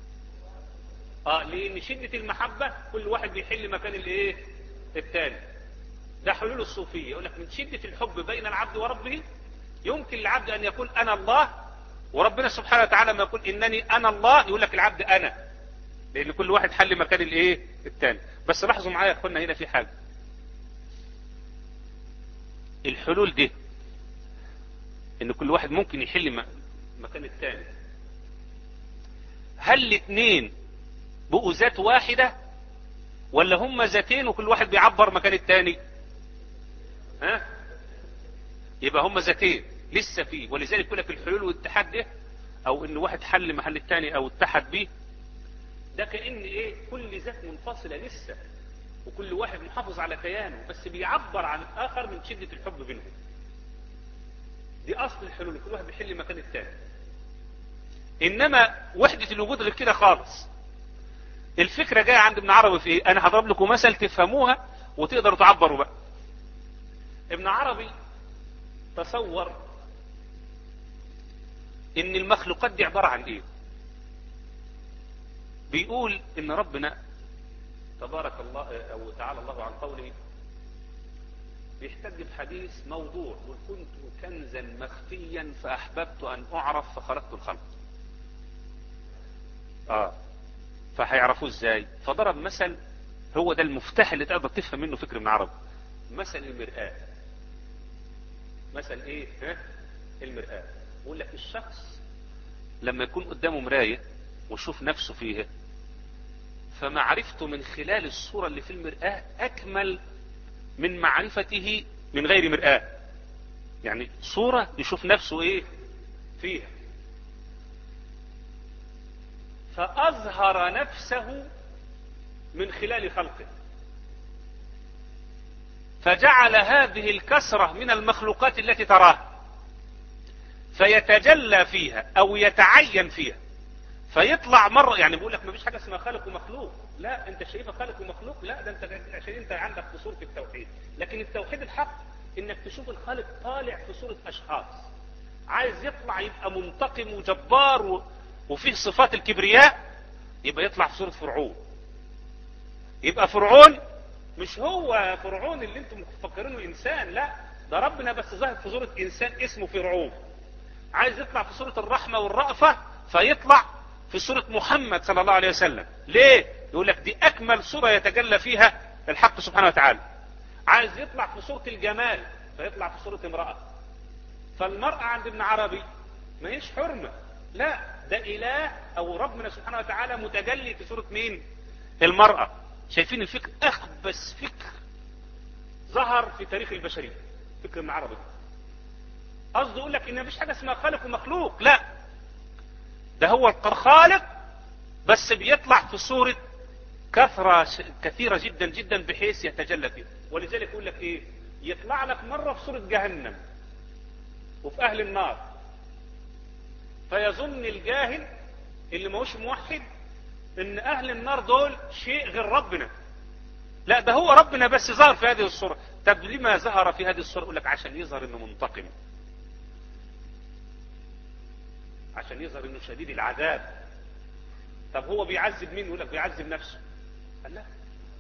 اه لان شدة المحبة كل واحد بيحل مكان الايه الثاني. ده حلول الصوفية، يقول لك من شدة الحب بين العبد وربه يمكن للعبد ان يقول انا الله، وربنا سبحانه وتعالى ما يقول انني انا الله يقول لك العبد انا، لان كل واحد حل مكان الايه الثاني. بس لاحظوا معايا يا اخوانا هنا في حاجة، الحلول دي ان كل واحد ممكن يحل مكان الثاني، هل الاثنين بقوا ذات واحدة ولا هم ذاتين وكل واحد بيعبر مكان الثاني؟ ها يبقى هم ذاتين لسه فيه. ولذلك يقول لك الحلول والاتحاد ده، او ان واحد حل محل الثاني او اتحد بيه، ده كأن ايه كل ذات منفصلة لسه، وكل واحد محافظ على كيانه بس بيعبر عن الاخر من شدة الحب بينهم. دي اصل الحلول، كل واحد بيحل مكان الثاني. انما وحدة الوجود غير كده خالص. الفكرة جاية عند ابن عربي في ايه؟ انا هضرب لكم مثل تفهموها وتقدروا تعبروا بقى. ابن عربي تصور ان المخلوقات دي عبارة عن ايه؟ بيقول ان ربنا تبارك الله او تعالى الله عن قوله بيحتج بحديث موضوع، وكنت كنزا مخفيا فاحببت ان اعرف فخلقت الخلق. اه فهيعرفوه ازاي؟ فضرب مثل، هو ده المفتاح اللي تقدر تفهم منه فكر ابن عربي، مثل المرآة. مثل ايه؟ ها؟ المرآة. بيقول لك الشخص لما يكون قدامه مراية ويشوف نفسه فيها، فمعرفته من خلال الصورة اللي في المرآة اكمل من معرفته من غير مرآة. يعني صورة يشوف نفسه ايه فيها، فأظهر نفسه من خلال خلقه، فجعل هذه الكثرة من المخلوقات التي تراها فيتجلى فيها أو يتعين فيها، فيطلع مرة. يعني بيقول لك ما فيش حاجة اسمها خالق ومخلوق، لا انت شايفها خالق ومخلوق، لا ده انت عشان انت عندك في صورة التوحيد. لكن التوحيد الحق انك تشوف الخالق طالع في صورة اشخاص، عايز يطلع يبقى منتقم وجبار و... وفيه صفات الكبرياء، يبقى يطلع في صورة فرعون. يبقى فرعون مش هو فرعون اللي انتم مفكرينه انسان، لا ده ربنا بس ظاهر في صورة انسان اسمه فرعون. عايز يطلع في صورة الرحمة والرأفة، فيطلع في صورة محمد صلى الله عليه وسلم. ليه؟ يقول لك دي اكمل صورة يتجلى فيها الحق سبحانه وتعالى. عايز يطلع في صورة الجمال، فيطلع في صورة امرأة. فالمرأة عند ابن عربي ما هيش حرمة، لا ده اله او ربنا سبحانه وتعالى متجلي في صورة مين؟ المرأة. شايفين الفكر؟ اخبث فكر ظهر في تاريخ البشرية فكر ابن عربي. قصده يقول لك ان مفيش حاجة اسمها خالق ومخلوق، لا ده هو الخالق بس بيطلع في صورة كثرة كثيرة جدا جدا بحيث يتجلى فيه. ولذلك يقول لك ايه؟ يطلع لك مرة في صورة جهنم وفي اهل النار، فيظن الجاهل اللي ماهوش موحد ان اهل النار دول شيء غير ربنا، لا ده هو ربنا بس ظهر في هذه الصورة. طب لما ظهر في هذه الصورة؟ يقول لك عشان يظهر انه منتقم، عشان يظهر انه شديد العذاب. طب هو بيعذب مين؟ يقول لك بيعذب نفسه. قال لا،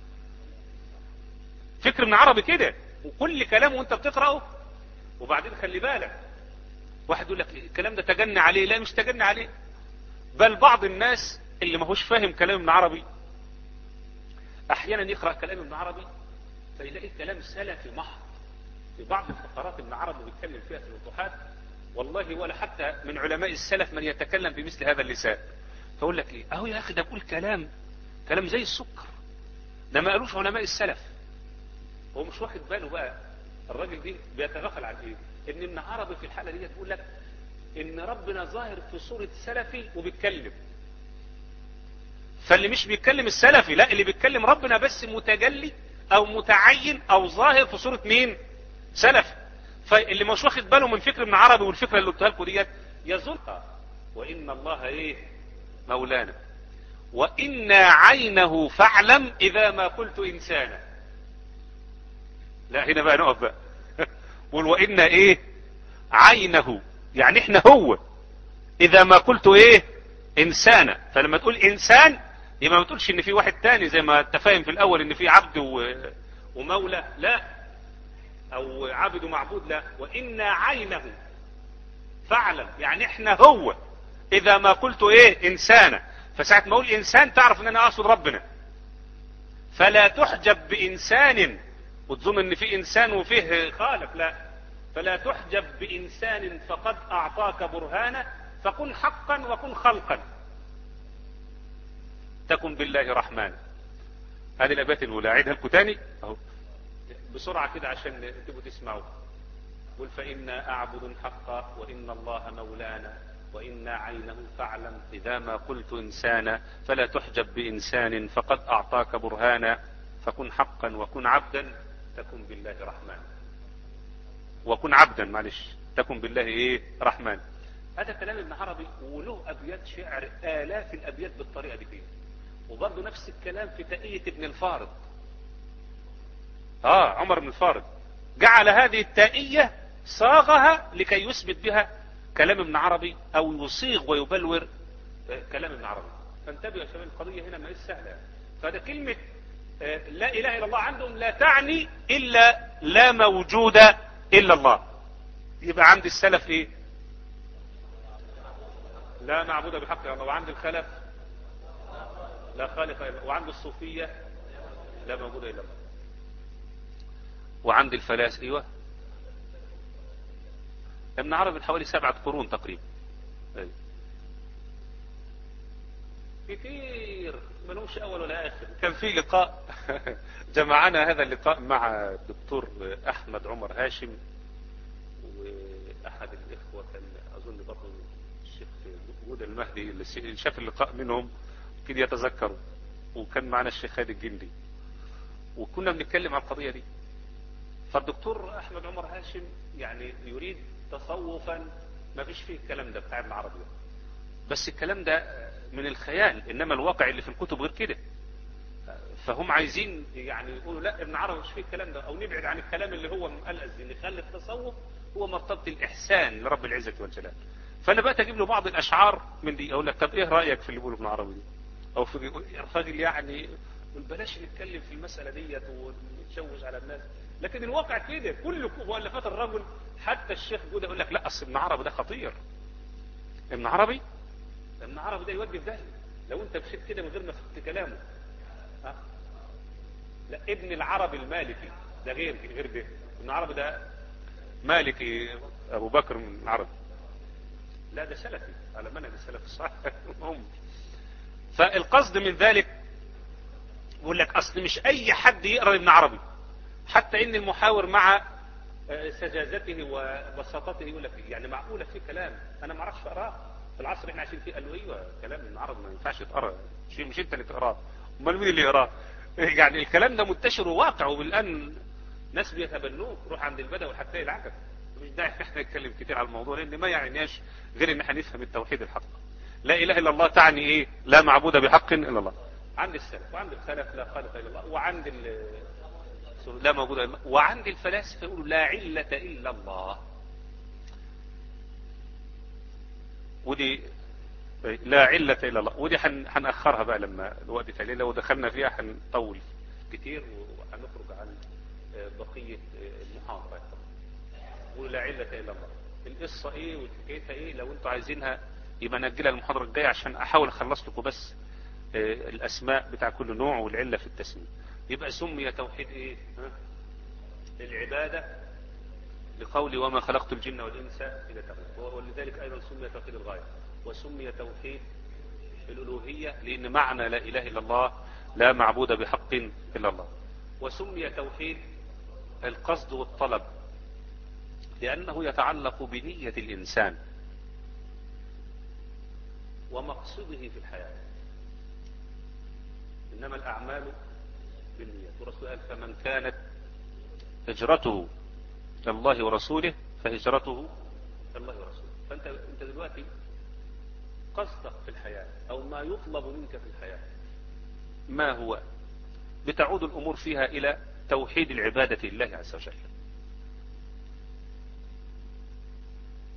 فكر ابن عربي كده، وكل كلامه وانت بتقرأه. وبعدين خلي بالك، واحد يقول لك الكلام ده تجنى عليه، لا مش تجنى عليه، بل بعض الناس اللي ما هوش فاهم كلام ابن عربي احيانا يقرأ كلام ابن عربي فيلاقي كلام سلفي محض. في بعض الفقرات ابن عربي بيتكلم فيها في الوضوحات والله ولا حتى من علماء السلف من يتكلم بمثل هذا اللسان. فأقول لك ايه اهو يا اخي ده بقول كلام كلام زي السكر، ده ما قالوش علماء السلف. هو مش واخد باله بقى الراجل دي بيتغفل عن ايه؟ ان ابن عربي في الحالة دي تقول لك ان ربنا ظاهر في صورة سلفي وبيتكلم، فاللي مش بيتكلم السلفي، لا اللي بيتكلم ربنا بس متجلي او متعين او ظاهر في صورة مين؟ سلفي. فاللي مش واخد باله من فكر ابن عربي والفكرة اللي قلتها لكم ديت يظن وان الله ايه؟ مولانا، وإن عينه فاعلم إذا ما قلت إنسانا. لا هنا بقى نقف بقى قول وإن إيه؟ عينه، يعني إحنا هو إذا ما قلت إيه؟ إنسانا. فلما تقول إنسان يبقى ما تقولش ان في واحد تاني زي ما انت فاهم في الاول ان في عبد ومولى، لا، او عبد ومعبود، لا. وإنا عينه فاعلم، يعني احنا هو. اذا ما قلت ايه انسانا، فساعة ما اقول انسان تعرف ان انا اقصد ربنا. فلا تحجب بانسان وتظن ان في انسان وفيه خالق، لا. فلا تحجب بانسان فقد اعطاك برهانا، فكن حقا وكن خلقا تكن بالله رحمن. هذه الابيات الاولى اعيدها لكم تاني اهو بسرعه كده عشان تبقوا تسمعوا. قل فإنا أعبد حقا وإن الله مولانا وإنا عينه فاعلم إذا ما قلت إنسانا فلا تحجب بإنسان فقد أعطاك برهانا فكن حقا وكن عبدا تكن بالله رحمن. وكن عبدا معلش تكن بالله إيه رحمن. هذا كلام ابن عربي، وله أبيات شعر آلاف الأبيات بالطريقة دي فيه. وبرضه نفس الكلام في تأية ابن الفارض. آه عمر بن الفارض جعل هذه التائية صاغها لكي يثبت بها كلام ابن عربي او يصيغ ويبلور كلام ابن عربي. فانتبهوا يا شباب، القضية هنا ما هي سهلة. فده كلمة لا اله الا الله عندهم لا تعني الا لا موجود الا الله. يبقى عند السلف ايه؟ لا معبود بحق الا الله. وعند الخلف لا خالق الا الله. وعند الصوفية لا موجود الا الله. وعند الفلاسفة ايوه ابن عربي من حوالي سبعة قرون تقريبا. أيوة. كتير ملوش اول ولا اخر. كان في لقاء جمعنا هذا اللقاء مع الدكتور احمد عمر هاشم واحد الاخوة كان اظن برضه الشيخ جود المهدي اللي شاف اللقاء منهم كده يتذكروا. وكان معنا الشيخ خالد الجندي وكنا بنتكلم عن القضية دي. فالدكتور احمد عمر هاشم يعني يريد تصوفا ما فيش فيه الكلام ده بتاع ابن عربي، بس الكلام ده من الخيال، انما الواقع اللي في الكتب غير كده. فهم عايزين يعني يقولوا لا ابن عربي مش فيه الكلام ده، او نبعد عن الكلام اللي هو مقلز، ان نخلي التصوف هو مرتبط الاحسان لرب العزة والجلال. فانا بقى اجيب له بعض الاشعار من دي اقول لك طب ايه رايك في اللي بيقوله ابن عربي دي؟ او في الراجل يعني بلاش نتكلم في المساله ديت ونتشوش على الناس. لكن الواقع كده كل مؤلفات الرجل حتى الشيخ جودة يقول لك لا اصل ابن عربي ده خطير. ابن عربي ابن عربي ده يودي في داهيه لو انت مشيت كده من غير ما فهمت كلامه. ها؟ لا ابن العربي المالكي ده غير غير ده. ابن عربي ده مالكي ابو بكر من العربي. لا ده سلفي على منهج السلف الصالح. هم فالقصد من ذلك يقول لك اصل مش اي حد يقرا ابن عربي، حتى ان المحاور مع سجازته وبساطته يقول لك يعني معقوله في كلام انا ما اعرفش اقراه في العصر اللي احنا عايشين فيه. قال له ايوه كلام ابن عربي ما ينفعش يتقرا، مش مش انت اللي تقراه، امال مين اللي يقراه؟ يعني الكلام ده منتشر وواقع، والان ناس بيتبنوه. روح عند البدوي حتى العجب. مش داعي احنا نتكلم كتير على الموضوع لان ما يعنيش غير ان احنا نفهم التوحيد الحق. لا اله الا الله تعني ايه؟ لا معبود بحق الا الله. عند السلف وعند الخلف لا خالق الا الله. وعند لا موجود الا الله. وعند الفلاسفه يقولوا لا علة الا الله. ودي لا علة الا الله، ودي هنأخرها بقى لما الوقت تعالي. لو دخلنا فيها هنطول كتير وهنخرج عن بقية المحاضرة. ولا علة الا الله القصة ايه وحكايتها ايه لو انتوا عايزينها يبقى نأجلها المحاضرة الجاية عشان احاول اخلص لكم بس الاسماء بتاع كل نوع والعلة في التسمية. يبقى سمي توحيد ايه؟ ها؟ العبادة لقول وما خلقت الجن والانس الا ليعبدون. ولذلك ايضا سمي توحيد الغاية. وسمي توحيد الالوهية لان معنى لا اله الا الله لا معبود بحق الا الله. وسمي توحيد القصد والطلب لانه يتعلق بنية الانسان ومقصده في الحياة. انما الاعمال بالنيات. والرسول قال فمن كانت هجرته لله ورسوله فهجرته لله ورسوله. فانت انت دلوقتي قصدك في الحياة او ما يطلب منك في الحياة ما هو؟ بتعود الامور فيها الى توحيد العبادة لله عز وجل.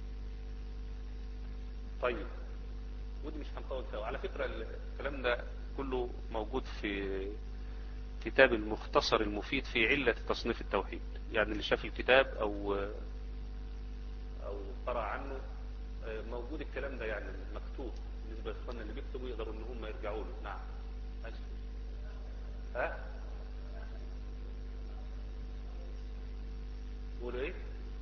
طيب ودي مش هنطول فيها. على فكرة الكلام ده كله موجود في كتاب المختصر المفيد في علة تصنيف التوحيد. يعني اللي شاف الكتاب او او قرأ عنه موجود الكلام ده، يعني مكتوب بالنسبة للاخوان اللي بيكتبوا يقدروا ان هم يرجعوا له. نعم. ها قولوا ايه؟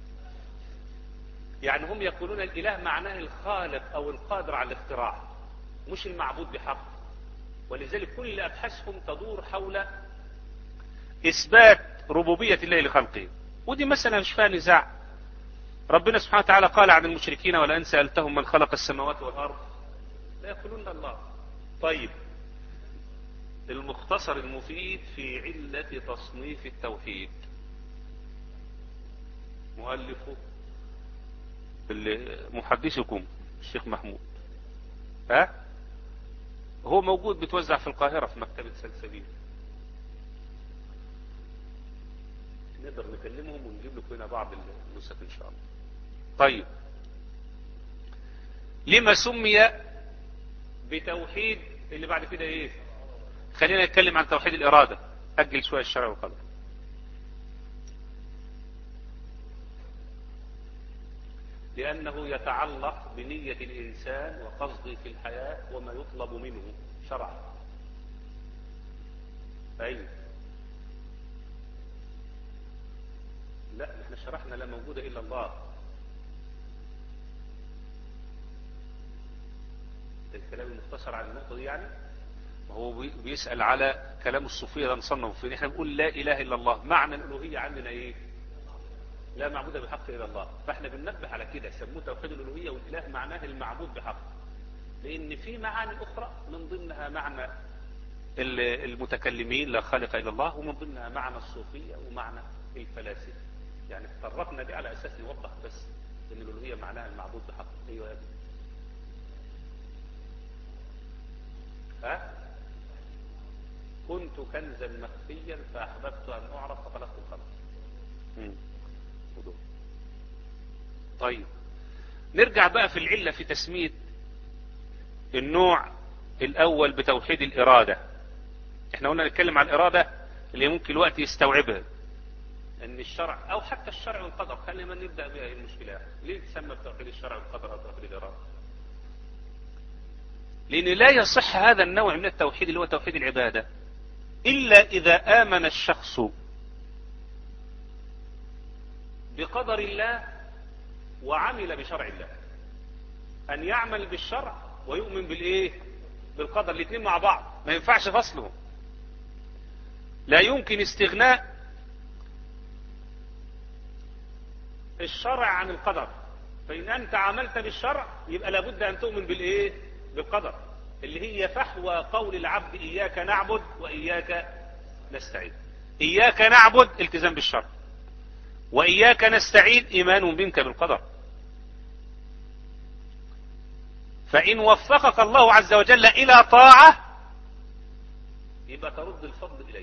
يعني هم يقولون الاله معناه الخالق او القادر على الاختراع، مش المعبود بحق. ولذلك كل ابحاثهم تدور حول اثبات ربوبية الله لخلقه، ودي مثلا مش فيها نزاع. ربنا سبحانه وتعالى قال عن المشركين ولئن سألتهم من خلق السماوات والارض لا يقولون الله. طيب المختصر المفيد في علة تصنيف التوحيد مؤلفه محدثكم الشيخ محمود، ها هو موجود بتوزع في القاهرة في مكتبة سلسبيل، نقدر نكلمهم ونجيب لكم هنا بعض النسخ ان شاء الله. طيب لما سمي بتوحيد اللي بعد كده ايه؟ خلينا نتكلم عن توحيد الإرادة. أجل شوية الشرع والقدر. لأنه يتعلق بنية الإنسان وقصده في الحياة وما يطلب منه شرعا. أي لا احنا شرحنا لا موجود إلا الله. الكلام المختصر عن النقطة دي يعني هو بيسأل على كلام الصوفية ده نصنف فين. احنا بنقول لا إله إلا الله، معنى الألوهية عندنا إيه؟ لا معبود بحق إلا الله. فاحنا بننبه على كده، سموه توحيد الألوهية، والإله معناه المعبود بحق. لأن في معاني أخرى من ضمنها معنى المتكلمين لا خالق إلا الله، ومن ضمنها معنى الصوفية ومعنى الفلاسفة. يعني افترقنا دي على أساس نوضح بس إن الألوهية معناها المعبود بحق. أيوة يا ابني. ها؟ كنت كنزا مخفيا فأحببت أن أعرف فخلقت الخلق. طيب نرجع بقى في العلة في تسمية النوع الأول بتوحيد الإرادة. احنا قلنا نتكلم عن الإرادة اللي ممكن الوقت يستوعبها، ان الشرع او حتى الشرع والقدر. خلينا نبدأ بها المشكلة. ليه تسمى بتوحيد الشرع والقدر او توحيد الإرادة؟ لأن لا يصح هذا النوع من التوحيد اللي هو توحيد العبادة إلا إذا آمن الشخص بقدر الله وعمل بشرع الله. أن يعمل بالشرع ويؤمن بالإيه؟ بالقدر. الاثنين مع بعض ما ينفعش فصلهم. لا يمكن استغناء الشرع عن القدر. فإن أنت عملت بالشرع يبقى لابد أن تؤمن بالإيه؟ بالقدر، اللي هي فحوى قول العبد إياك نعبد وإياك نستعين. إياك نعبد التزام بالشرع، وإياك نستعين إيمان منك بالقدر. فإن وفقك الله عز وجل إلى طاعة يبقى ترد الفضل إليه،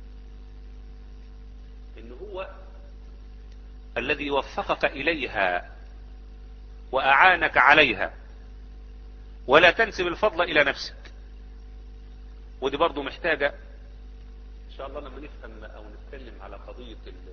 إن هو الذي وفقك إليها وأعانك عليها، ولا تنسب الفضل إلى نفسك. ودي برضو محتاجة إن شاء الله لما نفهم أو نتكلم على قضية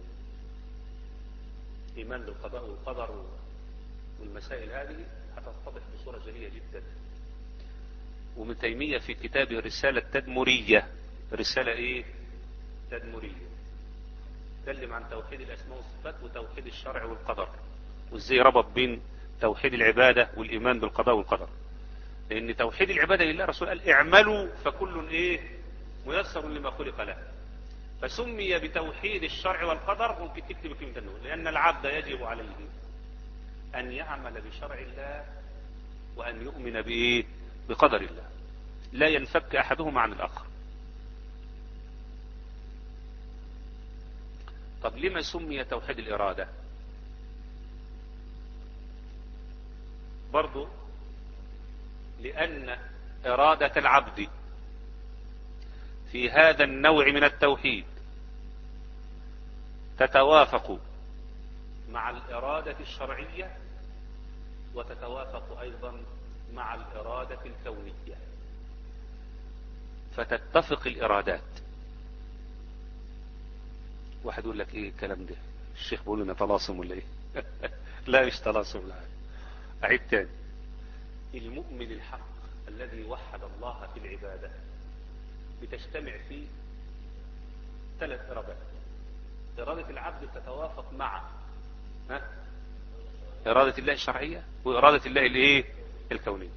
الإيمان بالقضاء والقدر والمسائل هذه هتتضح بصورة جلية جدا. وابن تيمية في كتابه رسالة تدمرية، رسالة إيه؟ تدمرية، تكلم عن توحيد الأسماء والصفات وتوحيد الشرع والقدر، وإزاي ربط بين توحيد العبادة والإيمان بالقضاء والقدر. لأن توحيد العبادة لله الرسول قال اعملوا فكل إيه؟ ميسر لما خلق له. فسمي بتوحيد الشرع والقدر. ممكن تكتب كلمة النور، لأن العبد يجب عليه أن يعمل بشرع الله وأن يؤمن بإيه؟ بقدر الله، لا ينفك أحدهما عن الآخر. طب لما سمي توحيد الإرادة؟ برضو لأن إرادة العبد في هذا النوع من التوحيد تتوافق مع الإرادة الشرعية وتتوافق أيضا مع الإرادة الكونية. فتتفق الإرادات. واحد يقول لك ايه الكلام ده، الشيخ بيقول لنا طلاسم ولا ايه؟ لا مش طلاسم، لا. اعيد تاني. المؤمن الحق الذي وحد الله في العبادة بتجتمع فيه ثلاث إرادات. إرادة العبد تتوافق مع ها؟ إرادة الله الشرعية وإرادة الله الايه الكونية.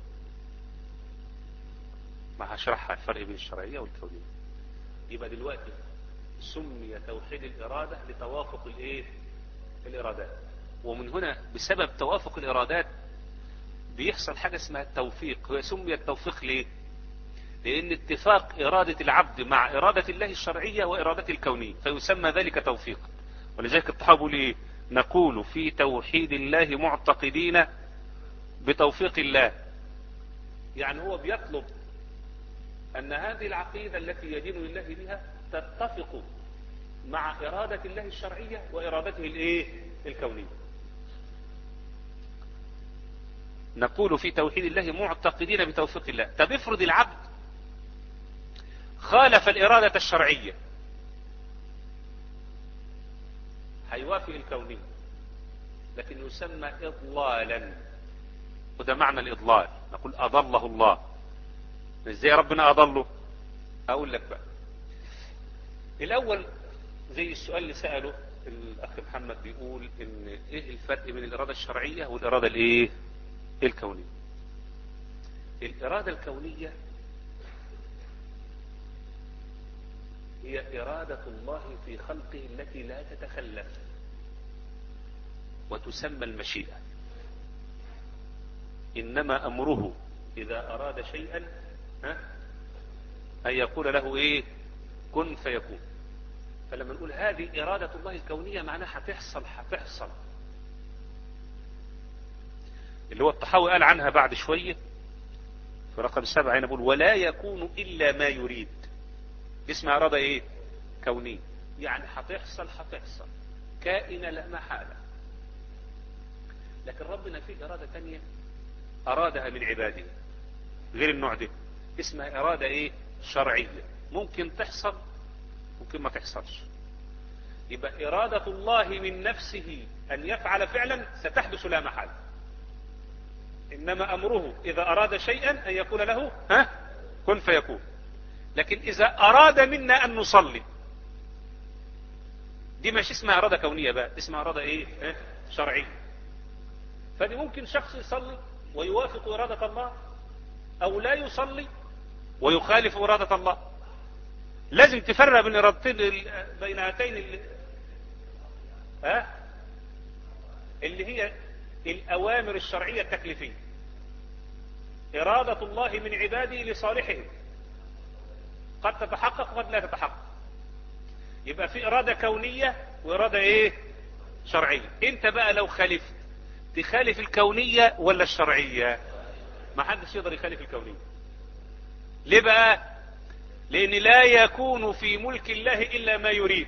ما هشرحها الفرق بين الشرعية والكونية. يبقى دلوقتي سمي توحيد الإرادة لتوافق الايه الإرادات، ومن هنا بسبب توافق الإرادات بيحصل حاجة اسمها التوفيق. هو سمي التوفيق ليه؟ لأن اتفاق إرادة العبد مع إرادة الله الشرعية وإرادته الكونية، فيسمى ذلك توفيق. ولذلك الطحاوي بيقول ايه؟ نقول في توحيد الله معتقدين بتوفيق الله. يعني هو بيطلب أن هذه العقيدة التي يدين لله بها تتفق مع إرادة الله الشرعية وإرادته الايه الكونية. نقول في توحيد الله معتقدين بتوفيق الله. طب افرض العبد خالف الإرادة الشرعية، هيوافق الكونية، لكن يسمى إضلالا، وده معنى الإضلال. نقول أضله الله. ازاي ربنا أضله؟ أقول لك بقى. الأول زي السؤال اللي سأله الأخ محمد، بيقول إن إيه الفرق بين الإرادة الشرعية والإرادة الإيه الكونية. الإرادة الكونية هي إرادة الله في خلقه التي لا تتخلف، وتسمى المشيئة. إنما أمره إذا أراد شيئا ها أن يقول له إيه كن فيكون. فلما نقول هذه إرادة الله الكونية معناها هتحصل هتحصل اللي هو الطحاوي قال عنها بعد شوية في رقم سبعة هنا، بقول ولا يكون إلا ما يريد. اسمها إرادة إيه كونية، يعني هتحصل هتحصل كائنة لا محالة. لكن ربنا في إرادة تانية أرادها من عباده غير النوع ده، اسمها إرادة إيه شرعية، ممكن تحصل ممكن ما تحصلش. يبقى إرادة الله من نفسه أن يفعل فعلا ستحدث لا محالة. إنما أمره إذا أراد شيئا أن يقول له ها كن فيكون. لكن إذا أراد منا أن نصلي، دي مش اسمها إرادة كونية بقى، اسمها إرادة إيه اه؟ شرعية. فدي ممكن شخص يصلي ويوافق إرادة الله، أو لا يصلي ويخالف إرادة الله. لازم تفرق بين إرادتين، بين هاتين اللي, اه؟ اللي هي الأوامر الشرعية التكليفية. إرادة الله من عباده لصالحهم قد تتحقق وقد لا تتحقق. يبقى في إرادة كونية وإرادة إيه شرعية. أنت بقى لو خالفت تخالف الكونية ولا الشرعية؟ ما حدش يقدر يخالف الكونية. ليه بقى؟ لأن لا يكون في ملك الله إلا ما يريد.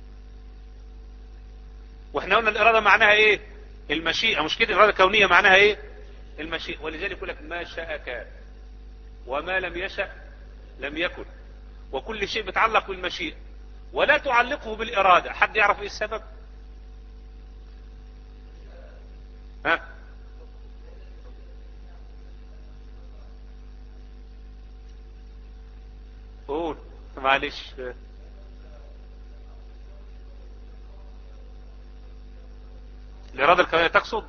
واحنا قلنا الإرادة معناها إيه المشيئة، مش كده؟ الإرادة الكونية معناها إيه المشيئة. ولذلك يقول لك ما شاء كان وما لم يشأ لم يكن، وكل شيء بيتعلق بالمشيئة ولا تعلقه بالإرادة. حد يعرف إيه السبب؟ ها قول معلش. الإرادة الكونية تقصد؟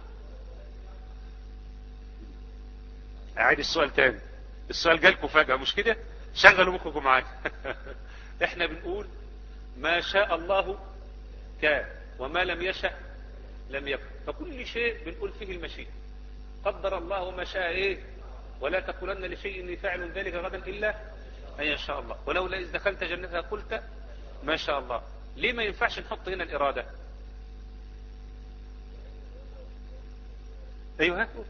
أعيد السؤال تاني، السؤال جالكم فجأة مش كده؟ شغلوا مخكم معايا. احنا بنقول ما شاء الله كان وما لم يشأ لم يكن، فكل شيء بنقول فيه المشيئة. قدر الله وما شاء ايه، ولا تقولن لشيء اني فاعل ذلك غدا الا ان يشاء الله، ولولا اذ دخلت جنتها قلت ما شاء الله. ليه ما ينفعش نحط هنا الإرادة؟ ايوه هاتوا.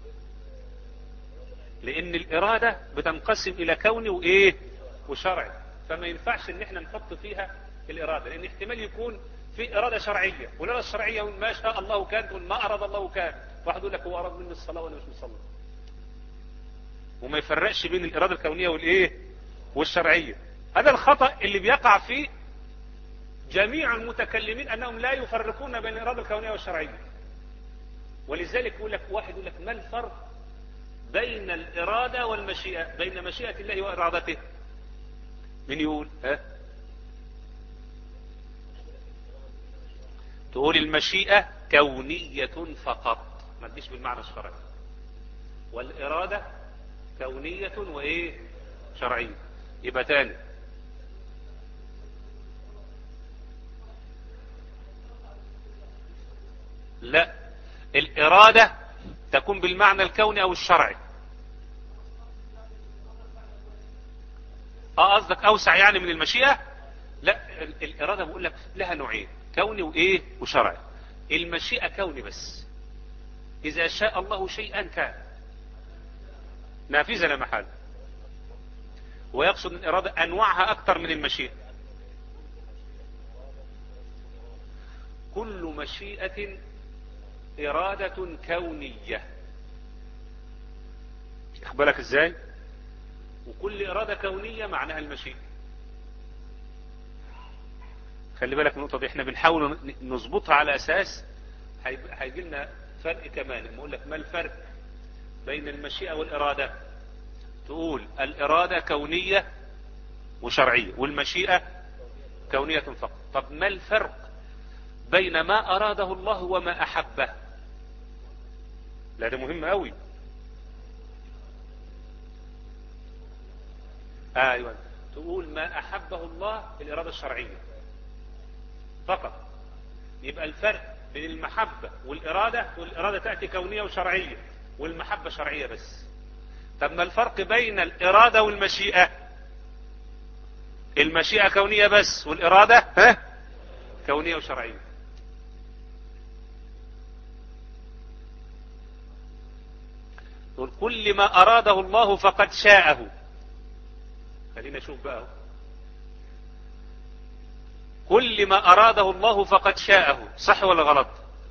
لان الإرادة بتنقسم الى كوني وايه وشرعي، فما ينفعش ان احنا نحط فيها الإرادة، لان احتمال يكون في إرادة شرعية، والإرادة الشرعية ما شاء الله كان وما أراد الله كان. واحد يقول لك هو أراد مني الصلاة وأنا مش مصلي، وما يفرقش بين الإرادة الكونية والإيه والشرعية. هذا الخطأ اللي بيقع فيه جميع المتكلمين، أنهم لا يفرقون بين الإرادة الكونية والشرعية. ولذلك يقول لك واحد يقول لك ما الفرق بين الإرادة والمشيئة، بين مشيئة الله وإرادته؟ من يقول؟ ها؟ تقول المشيئة كونية فقط، ما تجيش بالمعنى الشرعي، والإرادة كونية وإيه؟ شرعية. يبقى تاني، لا، الإرادة تكون بالمعنى الكوني أو الشرعي. اه قصدك أوسع يعني من المشيئة؟ لا، الإرادة بقول لك لها نوعين، كوني وإيه؟ وشرعي. المشيئة كوني بس، إذا شاء الله شيئا كان نافذة لا محال. ويقصد الإرادة أنواعها أكثر من المشيئة. كل مشيئة إرادة كونية، أخبرك إزاي؟ وكل إرادة كونية معناها المشيئة. خلي بالك من النقطة دي، احنا بنحاول نظبطها على أساس هيجي لنا فرق كمان. لما أقول لك ما الفرق بين المشيئة والإرادة، تقول الإرادة كونية وشرعية، والمشيئة كونية فقط. طب ما الفرق بين ما أراده الله وما أحبه؟ لا ده مهم قوي. آه أيوة، تقول ما أحبه الله الإرادة الشرعية فقط. يبقى الفرق بين المحبة والإرادة، والإرادة تأتي كونية وشرعية، والمحبة شرعية بس. طب ما الفرق بين الإرادة والمشيئة؟ المشيئة كونية بس، والإرادة ها كونية وشرعية. تقول كل ما أراده الله فقد شاءه. خلينا نشوف بقى، كل ما أراده الله فقد شاءه، صح ولا غلط؟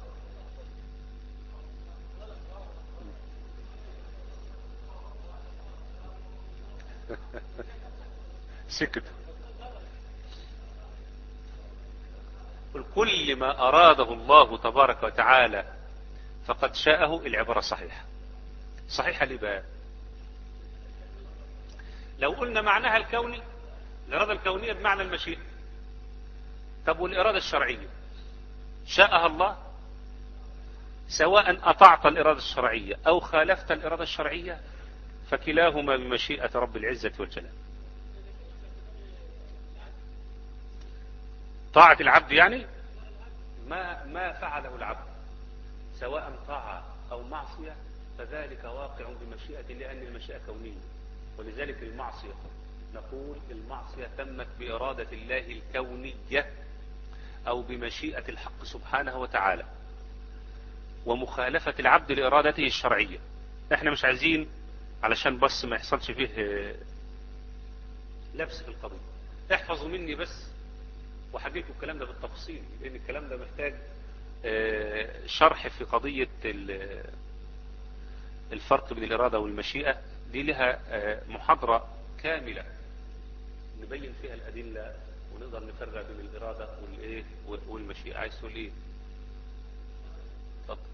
سكت. كل ما أراده الله تبارك وتعالى فقد شاءه، العبارة صحيحة. صحيحة ليه بقى؟ لو قلنا معناها الكوني، الإرادة الكونية بمعنى المشيئة. طب والإرادة الشرعية شاءها الله، سواء أطعت الإرادة الشرعية أو خالفت الإرادة الشرعية، فكلاهما بمشيئة رب العزة والجلال. طاعة العبد يعني ما ما فعله العبد، سواء طاعة أو معصية، فذلك واقع بمشيئة، لأن المشيئة كونية. ولذلك المعصية نقول المعصية تمت بإرادة الله الكونية أو بمشيئة الحق سبحانه وتعالى، ومخالفة العبد لإرادته الشرعية. احنا مش عايزين علشان بس ما يحصلش فيه لبس في القضية، احفظوا مني بس وحكيتوا الكلام ده بالتفصيل، لأن الكلام ده محتاج شرح في قضية الفرق بين الإرادة والمشيئة. دي لها محاضرة كاملة نبين فيها الأدلة ونقدر نفرق بين الإرادة والإيه والمشيئة. عايز تقول إيه؟ اتفضل.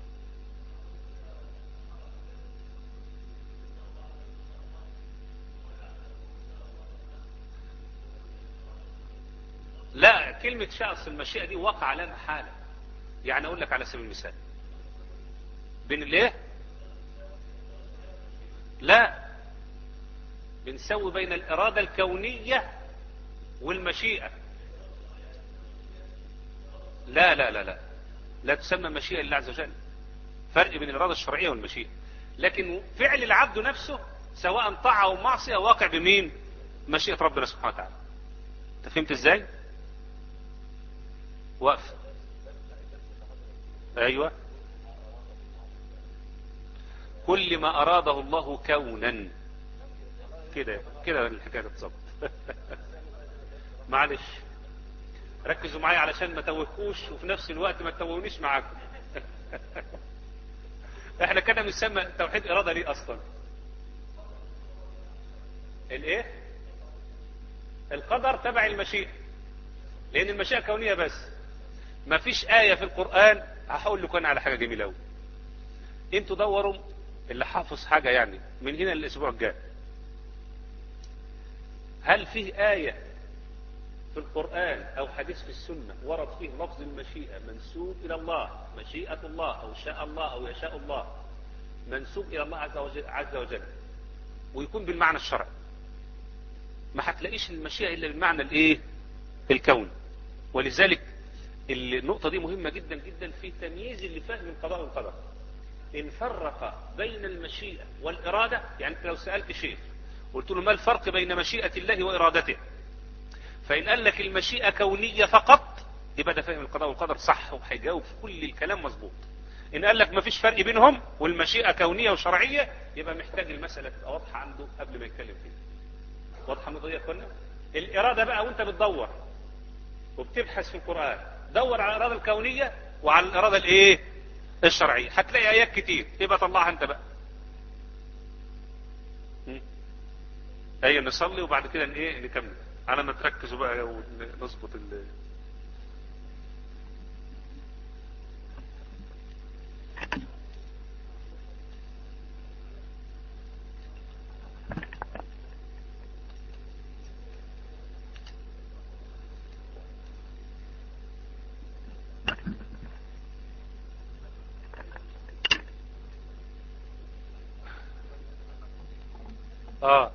لا، كلمة شخص المشيئة دي وقع لا محالة. يعني أقول لك على سبيل المثال، بين الإيه؟ لا، بنسوي بين الإرادة الكونية والمشيئة. لا لا لا لا لا تسمى مشيئة لله عز وجل. فرق بين الإرادة الشرعية والمشيئة. لكن فعل العبد نفسه سواء طاعة أو معصية واقع بمين؟ مشيئة ربنا سبحانه وتعالى. أنت فهمت إزاي؟ وقف. أيوة، كل ما أراده الله كونا. كده كده الحكاية تتظبط. معلش ركزوا معايا علشان ما توهكوش، وفي نفس الوقت ما تتوهونيش معاكم. احنا كده بنسمى توحيد إرادة ليه أصلا؟ الايه؟ القدر تبع المشيئة، لأن المشيئة كونية بس. ما فيش آية في القرآن. هقول لكم أنا على حاجة جميلة أوي. أنتوا دوروا اللي حافظ حاجة يعني من هنا للأسبوع الجاي، هل فيه آية في القرآن أو حديث في السنة ورد فيه لفظ المشيئة منسوب إلى الله، مشيئة الله أو شاء الله أو يشاء الله، منسوب إلى الله عز وجل, عز وجل ويكون بالمعنى الشرعي؟ ما هتلاقيش المشيئة إلا بالمعنى الإيه؟ الكوني. ولذلك النقطة دي مهمة جدا جدا في تمييز اللي فاهم القضاء والقدر. إن فرق بين المشيئة والإرادة، يعني أنت لو سألت شيخ قلت له ما الفرق بين مشيئة الله وإرادته، فإن قال لك المشيئة كونية فقط يبقى ده فاهم القضاء والقدر صح وهيجاوب في كل الكلام مظبوط. إن قال لك ما فيش فرق بينهم والمشيئة كونية وشرعية يبقى محتاج المسألة تبقى واضحة عنده قبل ما يتكلم فيها. واضحة النقطة دي يا اخوانا؟ الإرادة بقى وأنت بتدور وبتبحث في القرآن دور على الإرادة الكونية وعلى الإرادة الإيه؟ الشرعية. هتلاقي آيات كتير يبقى طلعها أنت بقى. أيوة نصلي وبعد كده إيه نكمل على ما تركزوا بقى ونظبط ال اه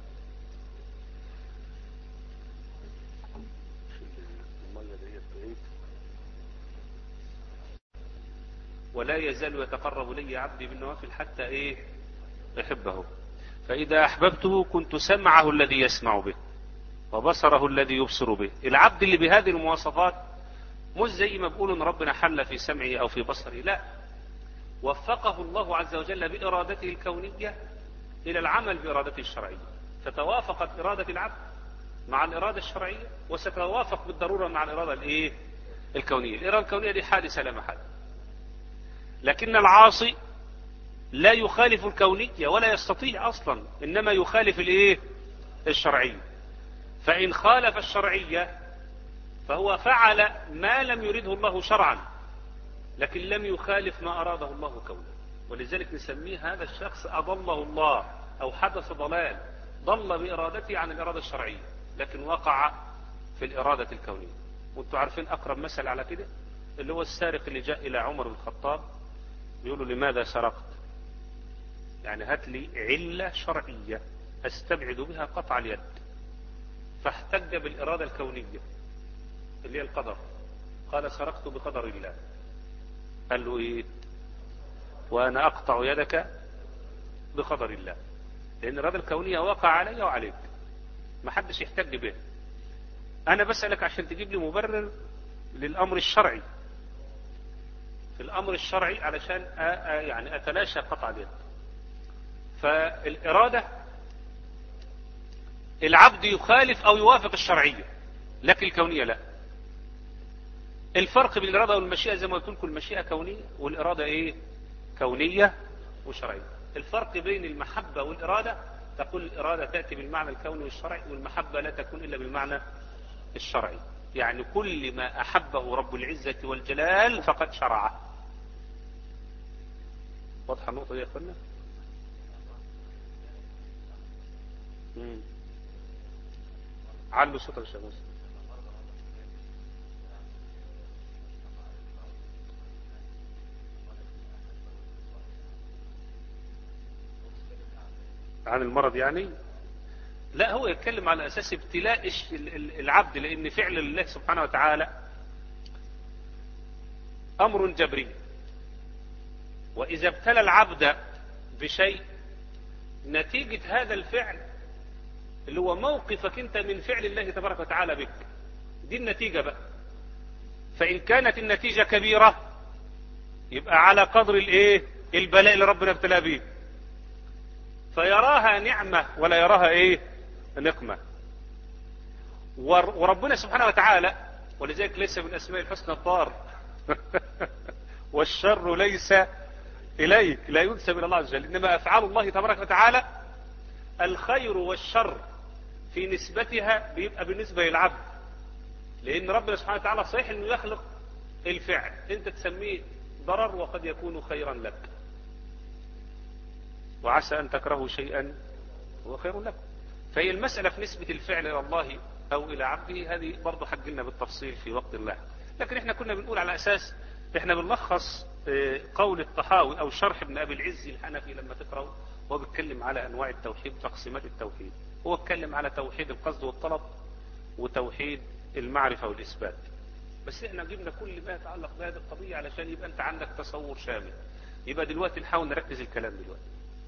ولا يزال يتقرب لي عبدي بالنوافل حتى ايه احبه، فاذا احببته كنت سمعه الذي يسمع به وبصره الذي يبصر به. العبد اللي بهذه المواصفات مش زي ما بيقولوا ان ربنا حل في سمعه او في بصره، لا، وفقه الله عز وجل بارادته الكونية الى العمل بارادته الشرعية، فتوافقت اراده العبد مع الاراده الشرعية وستتوافق بالضرورة مع الاراده الايه الكونية. الاراده الكونية دي حادثة لا محالة، لكن العاصي لا يخالف الكونية ولا يستطيع اصلا، انما يخالف الايه الشرعية. فان خالف الشرعية فهو فعل ما لم يرده الله شرعا، لكن لم يخالف ما اراده الله كونا. ولذلك نسميه هذا الشخص اضله الله او حدث ضلال، ضل بارادته عن الاراده الشرعية لكن وقع في الاراده الكونية. وانتم عارفين اقرب مثل على كده اللي هو السارق اللي جاء الى عمر بن الخطاب بيقولوا لماذا سرقت؟ يعني هات لي علة شرعية استبعد بها قطع اليد. فاحتج بالإرادة الكونية اللي هي القدر، قال سرقت بقدر الله. قال له ايه؟ وانا اقطع يدك بقدر الله، لان الإرادة الكونية وقع علي وعليك، ما حدش يحتج به. انا بسألك عشان تجيب لي مبرر للامر الشرعي، في الامر الشرعي علشان يعني اتلاشى قطع اليد. فالإرادة العبد يخالف او يوافق الشرعية لكن الكونية لا. الفرق بين الإرادة والمشيئة زي ما قلت لكم، المشيئة كونية والإرادة ايه كونية وشرعية. الفرق بين المحبة والإرادة تقول الإرادة تأتي بالمعنى الكوني والشرعي، والمحبة لا تكون إلا بالمعنى الشرعي. يعني كل ما أحبه رب العزة والجلال فقد شرعه. واضحة النقطة دي يا أخوانا؟ علوا صوتك يا شيخ موسى. عن المرض يعني؟ لا، هو يتكلم على أساس ابتلاء العبد، لأن فعل الله سبحانه وتعالى أمر جبري، وإذا ابتلى العبد بشيء نتيجة هذا الفعل اللي هو موقفك أنت من فعل الله تبارك وتعالى بك، دي النتيجة بقى. فإن كانت النتيجة كبيرة يبقى على قدر الايه البلاء اللي ربنا ابتلى به، فيراها نعمة ولا يراها ايه نقمة. وربنا سبحانه وتعالى ولذلك ليس من اسماء الحسنى الضار والشر ليس اليك، لا ينسب الى الله عز وجل، انما افعال الله تبارك وتعالى الخير والشر في نسبتها بيبقى بالنسبة للعبد، لأن ربنا سبحانه وتعالى صحيح أنه يخلق الفعل أنت تسميه ضرر وقد يكون خيرا لك، وعسى أن تكرهوا شيئا هو خير لكم. فهي المسألة في نسبة الفعل إلى الله أو إلى عبده هذه برضو حجلنا بالتفصيل في وقت الله، لكن احنا كنا بنقول على أساس احنا بنلخص قول الطحاوي أو شرح ابن أبي العز الحنفي لما تقرأه، هو بيتكلم على أنواع التوحيد وتقسيمات التوحيد. هو اتكلم على توحيد القصد والطلب وتوحيد المعرفة والإثبات، بس احنا جبنا كل ما يتعلق بهذه القضية علشان يبقى انت عندك تصور شامل. يبقى دلوقتي نحاول نركز الكلام دلوقتي.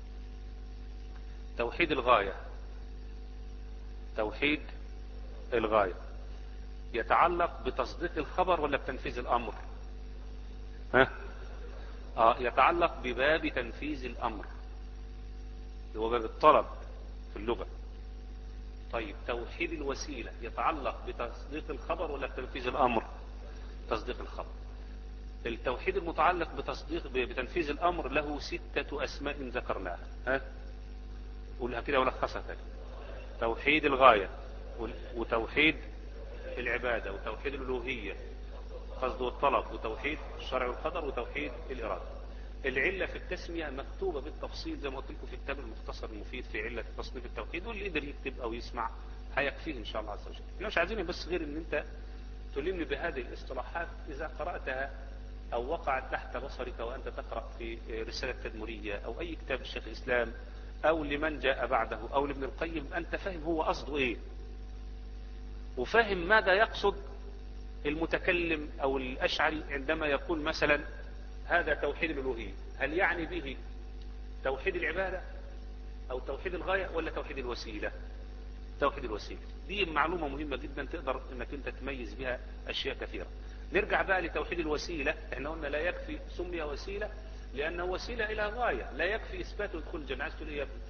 توحيد الغاية، توحيد الغاية يتعلق بتصديق الخبر ولا بتنفيذ الأمر؟ ها؟ آه يتعلق بباب تنفيذ الأمر، هو باب الطلب في اللغة. طيب توحيد الوسيلة يتعلق بتصديق الخبر ولا بتنفيذ الأمر؟ تصديق الخبر. التوحيد المتعلق بتصديق بتنفيذ الأمر له ستة أسماء ذكرناها. ها؟ قولها كده ولخصها تاني. توحيد الغاية، وتوحيد العبادة، وتوحيد الألوهية قصد والطلب، وتوحيد الشرع والقدر، وتوحيد الإرادة. العلة في التسمية مكتوبة بالتفصيل زي ما قلت لكم في كتاب المختصر المفيد في علة تصنيف التوحيد، واللي يقدر يكتب أو يسمع هيكفيه إن شاء الله عز وجل. احنا مش عايزين بس غير إن أنت تلمني بهذه الاصطلاحات إذا قرأتها أو وقعت تحت بصرك وأنت تقرأ في رسالة تدمرية أو أي كتاب الشيخ الإسلام أو لمن جاء بعده أو لابن القيم، أنت فاهم هو قصده إيه، وفاهم ماذا يقصد المتكلم أو الأشعري عندما يقول مثلا هذا توحيد الألوهية، هل يعني به توحيد العبادة أو توحيد الغاية ولا توحيد الوسيلة؟ توحيد الوسيلة دي معلومة مهمة جدا تقدر انك انت تميز بها اشياء كثيرة. نرجع بقى لتوحيد الوسيلة. احنا قلنا لا يكفي سمي وسيلة لانه وسيلة الى غاية، لا يكفي اثبات دخول الجنة. عايز تقول ايه يا ابني؟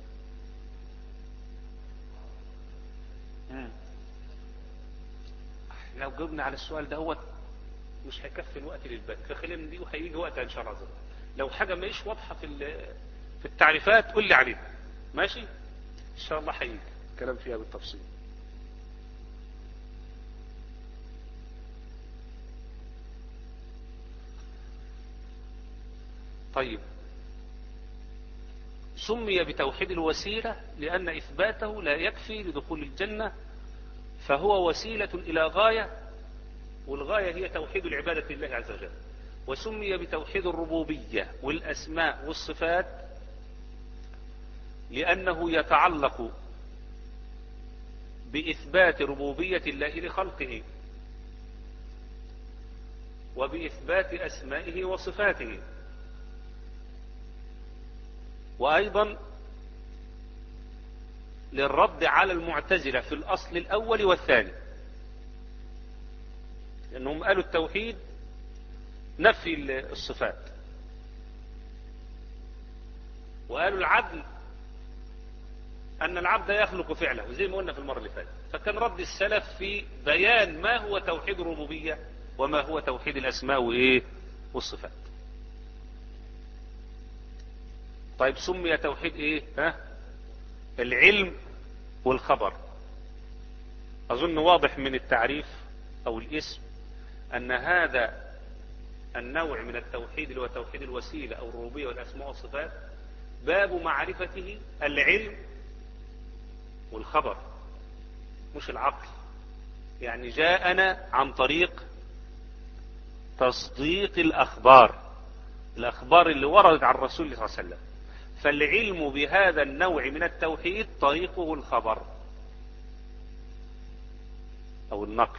لو جاوبنا على السؤال ده هو مش هيكفي الوقت للباقي، فخلينا دي وهيجي وقتها ان شاء الله عز وجل. لو حاجة ماهيش واضحة في في التعريفات قول لي عليها، ماشي ان شاء الله هيجي كلام فيها بالتفصيل. طيب سمي بتوحيد الوسيلة لأن إثباته لا يكفي لدخول الجنة، فهو وسيلة إلى غاية، والغاية هي توحيد العبادة لله عز وجل. وسمي بتوحيد الربوبية والأسماء والصفات لأنه يتعلق بإثبات ربوبية الله لخلقه وبإثبات أسمائه وصفاته، وأيضا للرد على المعتزلة في الأصل الأول والثاني، لأنهم قالوا التوحيد نفي الصفات، وقالوا العدل أن العبد يخلق فعله زي ما قلنا في المرة اللي فاتت. فكان رد السلف في بيان ما هو توحيد الربوبية وما هو توحيد الأسماء وإيه والصفات. طيب سمي توحيد إيه؟ ها؟ العلم والخبر. أظن واضح من التعريف أو الاسم أن هذا النوع من التوحيد اللي هو توحيد الوسيلة أو الربوبية والأسماء والصفات باب معرفته العلم والخبر مش العقل. يعني جاءنا عن طريق تصديق الأخبار، الأخبار اللي وردت عن الرسول صلى الله عليه وسلم. فالعلم بهذا النوع من التوحيد طريقه الخبر أو النقل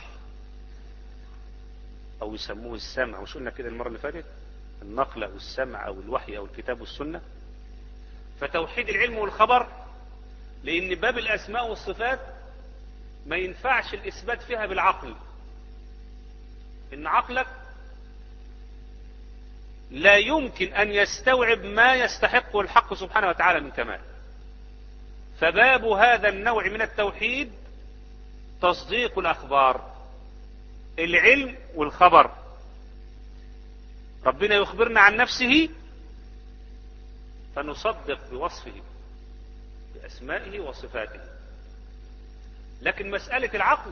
أو يسموه السمع، مش قلنا كده المرة اللي فاتت؟ النقل أو السمع أو الوحي أو الكتاب والسنة. فتوحيد العلم والخبر لأن باب الأسماء والصفات ما ينفعش الإثبات فيها بالعقل، إن عقلك لا يمكن أن يستوعب ما يستحقه الحق سبحانه وتعالى من كمال. فباب هذا النوع من التوحيد تصديق الأخبار، العلم والخبر. ربنا يخبرنا عن نفسه فنصدق بوصفه بأسمائه وصفاته. لكن مسألة العقل،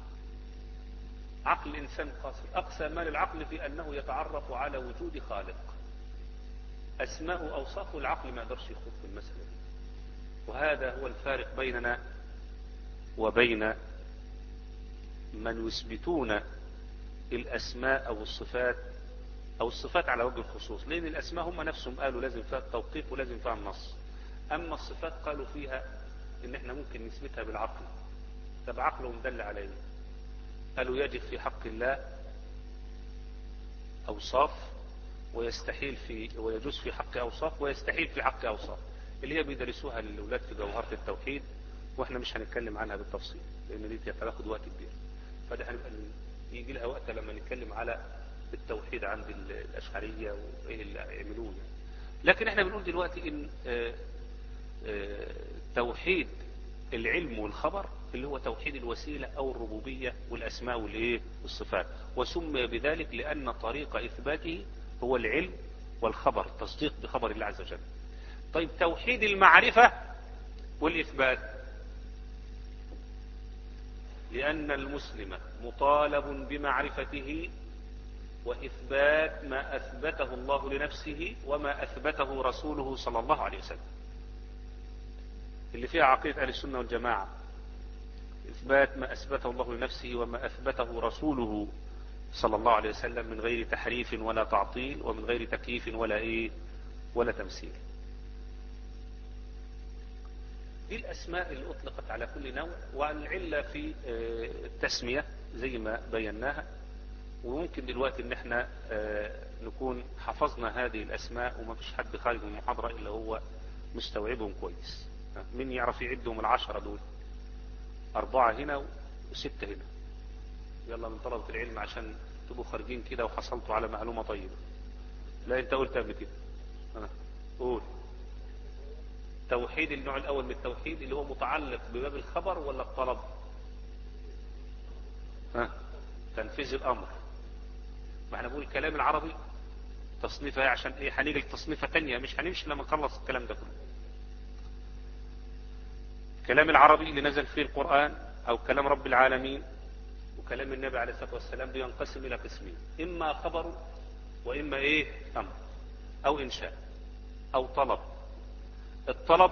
عقل الإنسان قاصر، أقصى ما للعقل في أنه يتعرف على وجود خالق، أسماء وأوصاف العقل ما يقدرش يخوض في المسألة دي. وهذا هو الفارق بيننا وبين من يثبتون الأسماء أو الصفات، أو الصفات على وجه الخصوص، لأن الأسماء هم نفسهم قالوا لازم فيها التوقيف ولازم فيها النص. أما الصفات قالوا فيها إن إحنا ممكن نثبتها بالعقل. طب عقلهم دل عليه، قالوا يجب في حق الله أوصاف ويستحيل في ويجوز في حق أوصاف ويستحيل في حق أوصاف، اللي هي بيدرسوها للأولاد في جوهرة التوحيد، وإحنا مش هنتكلم عنها بالتفصيل لأن دي هتاخد وقت كبير، فده هنبقى يجي لها وقت لما نتكلم على التوحيد عند الأشعرية وإيه اللي يعملوه يعني. لكن إحنا بنقول دلوقتي إن آآ آآ توحيد العلم والخبر اللي هو توحيد الوسيلة أو الربوبية والأسماء والإيه والصفات، وسمي بذلك لأن طريق إثباته هو العلم والخبر، تصديق بخبر الله عز وجل. طيب توحيد المعرفة والإثبات، لأن المسلم مطالب بمعرفته وإثبات ما أثبته الله لنفسه وما أثبته رسوله صلى الله عليه وسلم، اللي فيها عقيدة أهل السنة والجماعة، إثبات ما أثبته الله لنفسه وما أثبته رسوله صلى الله عليه وسلم من غير تحريف ولا تعطيل ومن غير تكييف ولا إيه ولا تمثيل. دي الأسماء اللي أطلقت على كل نوع، والعلة في التسمية زي ما بيناها. وممكن دلوقتي ان احنا نكون حفظنا هذه الأسماء وما فيش حد خارج من المحاضرة إلا هو مستوعبهم كويس. من يعرف يعدهم العشرة دول؟ أربعة هنا وستة هنا. يلا من طلبة العلم عشان تبقوا خارجين كده وحصلتوا على معلومة طيبة. لا انت قلت قبل كده. قول. توحيد النوع الأول من التوحيد اللي هو متعلق بباب الخبر ولا الطلب؟ ها تنفيذ الأمر. ما احنا بنقول الكلام العربي تصنيفها عشان ايه، هنيجي لتصنيفها تانية مش هنمشي لما نخلص الكلام ده كله. الكلام العربي اللي نزل فيه القرآن أو كلام رب العالمين وكلام النبي عليه الصلاة والسلام بينقسم إلى قسمين، إما خبر وإما إيه أمر أو إنشاء أو طلب. الطلب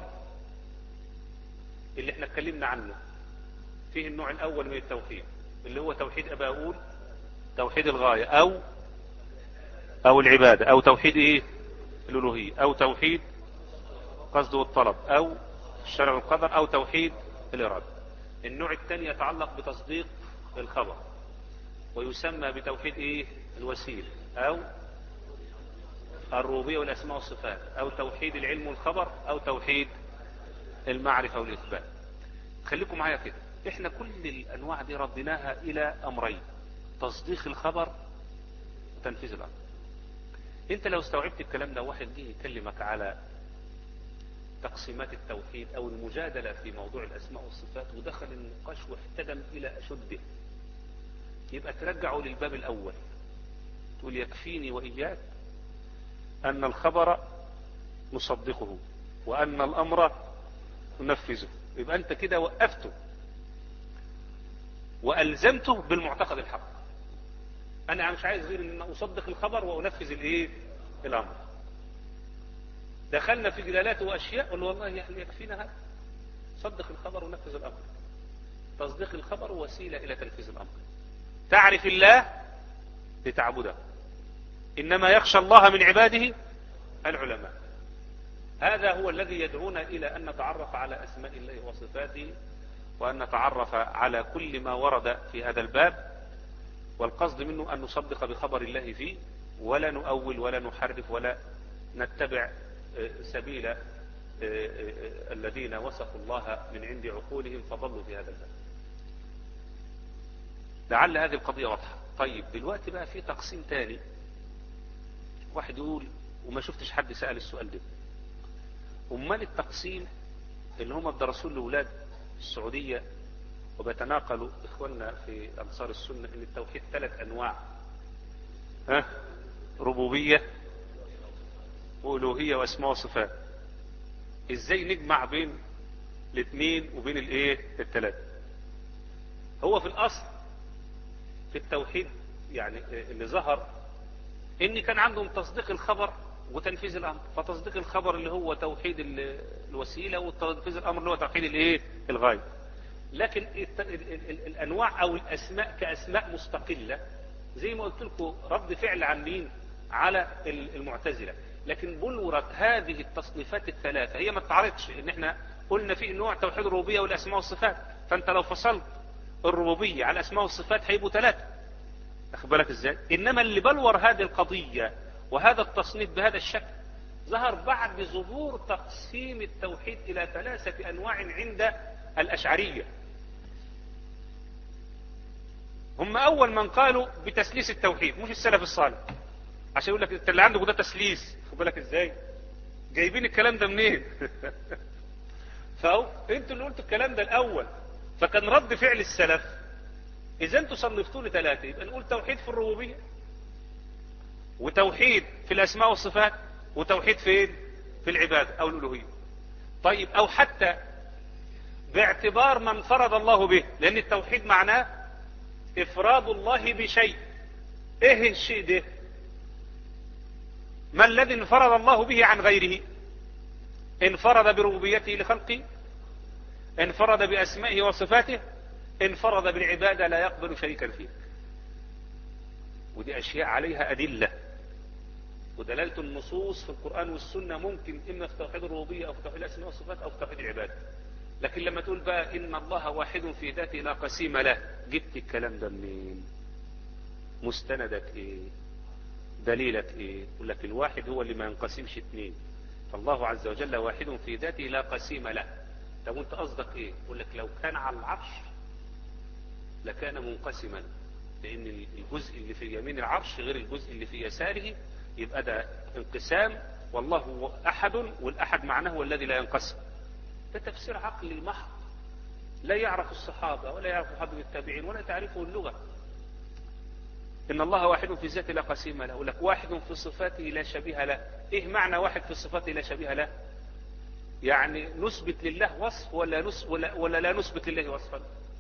اللي احنا اتكلمنا عنه فيه النوع الأول من التوحيد اللي هو توحيد أبا أقول توحيد الغاية أو أو العبادة أو توحيد إيه الألوهية أو توحيد قصد والطلب أو الشرع والقدر أو توحيد الإرادة. النوع الثاني يتعلق بتصديق الخبر ويسمى بتوحيد إيه الوسيلة أو الربوبية والأسماء والصفات أو توحيد العلم والخبر أو توحيد المعرفة والإثبات. خليكم معايا كده، احنا كل الأنواع دي ردناها إلى أمرين: تصديق الخبر وتنفيذ الأمر. انت لو استوعبت الكلام ده واحد جه يكلمك على تقسيمات التوحيد أو المجادلة في موضوع الأسماء والصفات ودخل النقاش واحتدم إلى أشده، يبقى ترجعه للباب الأول، تقول يكفيني وإياك أن الخبر نصدقه وأن الأمر ننفذه. يبقى أنت كده وقفته وألزمته بالمعتقد الحق. أنا مش عايز غير أن أصدق الخبر وأنفذ الإيه الأمر. دخلنا في جلالات وأشياء قل والله يكفينا هذا، صدق الخبر ونفذ الأمر. تصديق الخبر وسيلة إلى تنفيذ الأمر. تعرف الله لتعبده، إنما يخشى الله من عباده العلماء. هذا هو الذي يدعونا إلى أن نتعرف على أسماء الله وصفاته وأن نتعرف على كل ما ورد في هذا الباب، والقصد منه أن نصدق بخبر الله فيه ولا نؤول ولا نحرف ولا نتبع سبيل الذين وصفوا الله من عند عقولهم فضلوا في هذا الباب. لعل هذه القضية واضحة. طيب دلوقتي بقى في تقسيم تاني، واحد يقول وما شفتش حد سأل السؤال ده، امال التقسيم اللي هم بدرسوه لأولاد السعودية وبيتناقلوا إخواننا في أنصار السنة إن التوحيد ثلاث أنواع، ها ربوبية وألوهية وأسماء وصفات، إزاي نجمع بين الاثنين وبين الايه الثلاثة؟ هو في الأصل في التوحيد يعني اللي ظهر إن كان عندهم تصديق الخبر وتنفيذ الأمر. فتصديق الخبر اللي هو توحيد الوسيلة، وتنفيذ الأمر اللي هو توحيد الايه الغاية. لكن الأنواع أو الأسماء كأسماء مستقلة زي ما قلت لكم رد فعل عن مين؟ على المعتزلة. لكن بلورت هذه التصنيفات الثلاثة هي ما تعرضش، ان احنا قلنا في نوع توحيد الربوبية والأسماء والصفات، فانت لو فصلت الربوبية على الأسماء والصفات هيبقوا ثلاثة، أخذ بالك ازاي؟ انما اللي بلور هذه القضية وهذا التصنيف بهذا الشكل ظهر بعد ظهور تقسيم التوحيد إلى ثلاثة أنواع عند الأشعرية. هم أول من قالوا بتسليس التوحيد، مش السلف الصالح، عشان يقول لك انت اللي عندك ده تسليس. خد بالك ازاي جايبين الكلام ده منين؟ فهو انتوا اللي قلتوا الكلام ده الاول، فكان رد فعل السلف اذا انتوا صنفتوه لثلاثه يبقى نقول توحيد في الربوبيه، وتوحيد في الاسماء والصفات، وتوحيد فين؟ في العباده او الالوهيه. طيب او حتى باعتبار ما انفرد الله به، لان التوحيد معناه افراد الله بشيء. ايه الشيء ده؟ ما الذي انفرد الله به عن غيره؟ انفرد بربوبيته لخلقه، انفرد بأسمائه وصفاته، انفرد بالعبادة لا يقبل شريكا فيه. ودي أشياء عليها أدلة، ودلالة النصوص في القرآن والسنة ممكن إما في توحيد الربوبية أو في توحيد الأسماء والصفات أو في توحيد العبادة. لكن لما تقول بقى إن الله واحد في ذاته لا قسيم له، جبت الكلام ده منين؟ مستندك إيه؟ دليلك ايه؟ يقول لك الواحد هو اللي ما ينقسمش اثنين، فالله عز وجل واحد في ذاته لا قسيم له. طب وانت قصدك ايه؟ يقول لك لو كان على العرش لكان منقسما، لان الجزء اللي في يمين العرش غير الجزء اللي في يساره، يبقى ده انقسام، والله هو احد، والاحد معناه هو الذي لا ينقسم. ده تفسير عقلي محض لا يعرف الصحابة ولا يعرف حد من التابعين ولا تعرفه اللغة. إن الله واحد في ذاته لا قسيم له، لك واحد في صفاته لا شبيه له. إيه معنى واحد في صفاته لا شبيه له؟ يعني نثبت لله وصف ولا, نس ولا, ولا لا نثبت لله وصفا؟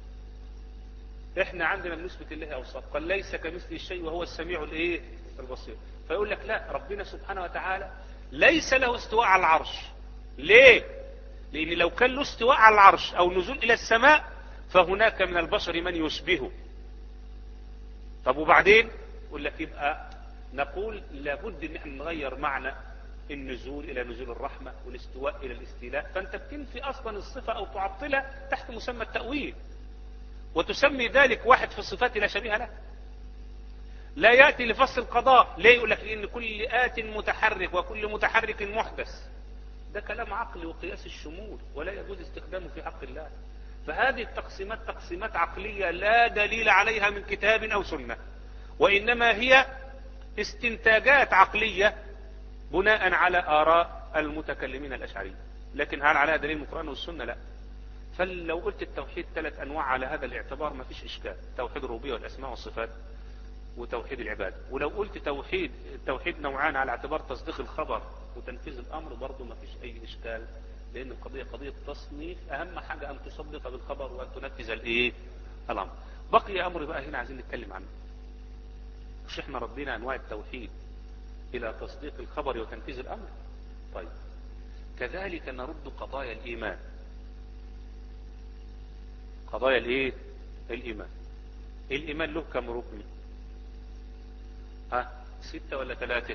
إحنا عندنا بنثبت لله أوصاف، قال ليس كمثله الشيء وهو السميع الإيه البصير. فيقول لك لا، ربنا سبحانه وتعالى ليس له استواء على العرش. ليه؟ لأن لو كان له استواء على العرش أو نزول إلى السماء فهناك من البشر من يشبهه. طب وبعدين؟ يقول لك يبقى نقول لابد ان احنا نغير معنى النزول الى نزول الرحمة والاستواء الى الاستيلاء. فانت بتنفي اصلا الصفة او تعطلها تحت مسمى التأويل، وتسمي ذلك واحد في الصفات لا شبيه له. لا يأتي لفصل القضاء. ليه؟ يقول لك لان كل آت متحرك وكل متحرك محدث. ده كلام عقلي وقياس الشمول ولا يجوز استخدامه في حق الله. فهذه التقسيمات تقسيمات عقلية لا دليل عليها من كتاب أو سنة، وإنما هي استنتاجات عقلية بناء على آراء المتكلمين الأشعريين. لكن هل عليها دليل من القرآن والسنة؟ لا. فلو قلت التوحيد ثلاث أنواع على هذا الاعتبار ما فيش إشكال، توحيد الربوبية والأسماء والصفات وتوحيد العبادة. ولو قلت توحيد التوحيد نوعان على اعتبار تصديق الخبر وتنفيذ الأمر برضه ما فيش أي إشكال، لأن القضية قضية تصنيف. أهم حاجة أن تصدق بالخبر وأن تنفذ الإيه الأمر. بقي أمر بقى هنا عايزين نتكلم عنه. مش احنا ردينا أنواع التوحيد إلى تصديق الخبر وتنفيذ الأمر؟ طيب كذلك نرد قضايا الإيمان. قضايا الإيه الإيمان. الإيمان له كم ركن؟ ها ستة ولا ثلاثة؟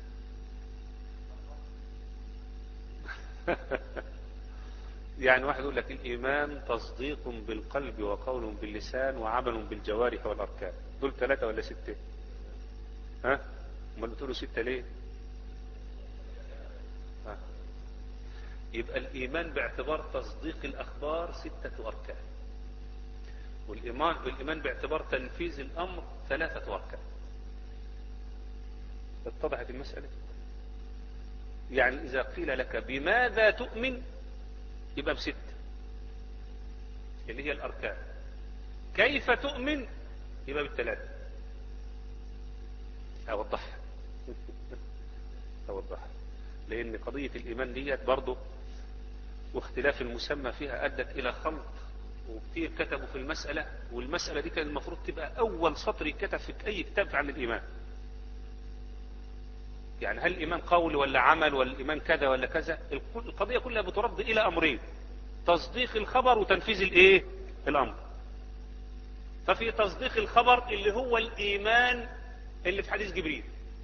يعني واحد يقول لك الإيمان تصديق بالقلب وقول باللسان وعمل بالجوارح والأركان. دول ثلاثة ولا ستة؟ ها امال بتقولوا ستة ليه؟ ها يبقى الإيمان باعتبار تصديق الأخبار ستة أركان، والإيمان بالإيمان باعتبار تنفيذ الأمر ثلاثة أركان. اتضحت المسألة؟ يعني إذا قيل لك بماذا تؤمن يبقى بستة اللي هي الأركان. كيف تؤمن يبقى بالثلاثة. أوضح أوضح لأن قضية الإيمان ديت برضه واختلاف المسمى فيها أدت إلى خلط، وكتير كتير كتبوا في المسألة، والمسألة دي كان المفروض تبقى أول سطر يتكتب في أي كتاب عن الإيمان. يعني هل الإيمان قول ولا عمل، ولا الإيمان كذا ولا كذا؟ القضية كلها بترد إلى أمرين: تصديق الخبر وتنفيذ الإيه؟ الأمر. ففي تصديق الخبر اللي هو الإيمان اللي في حديث جبريل،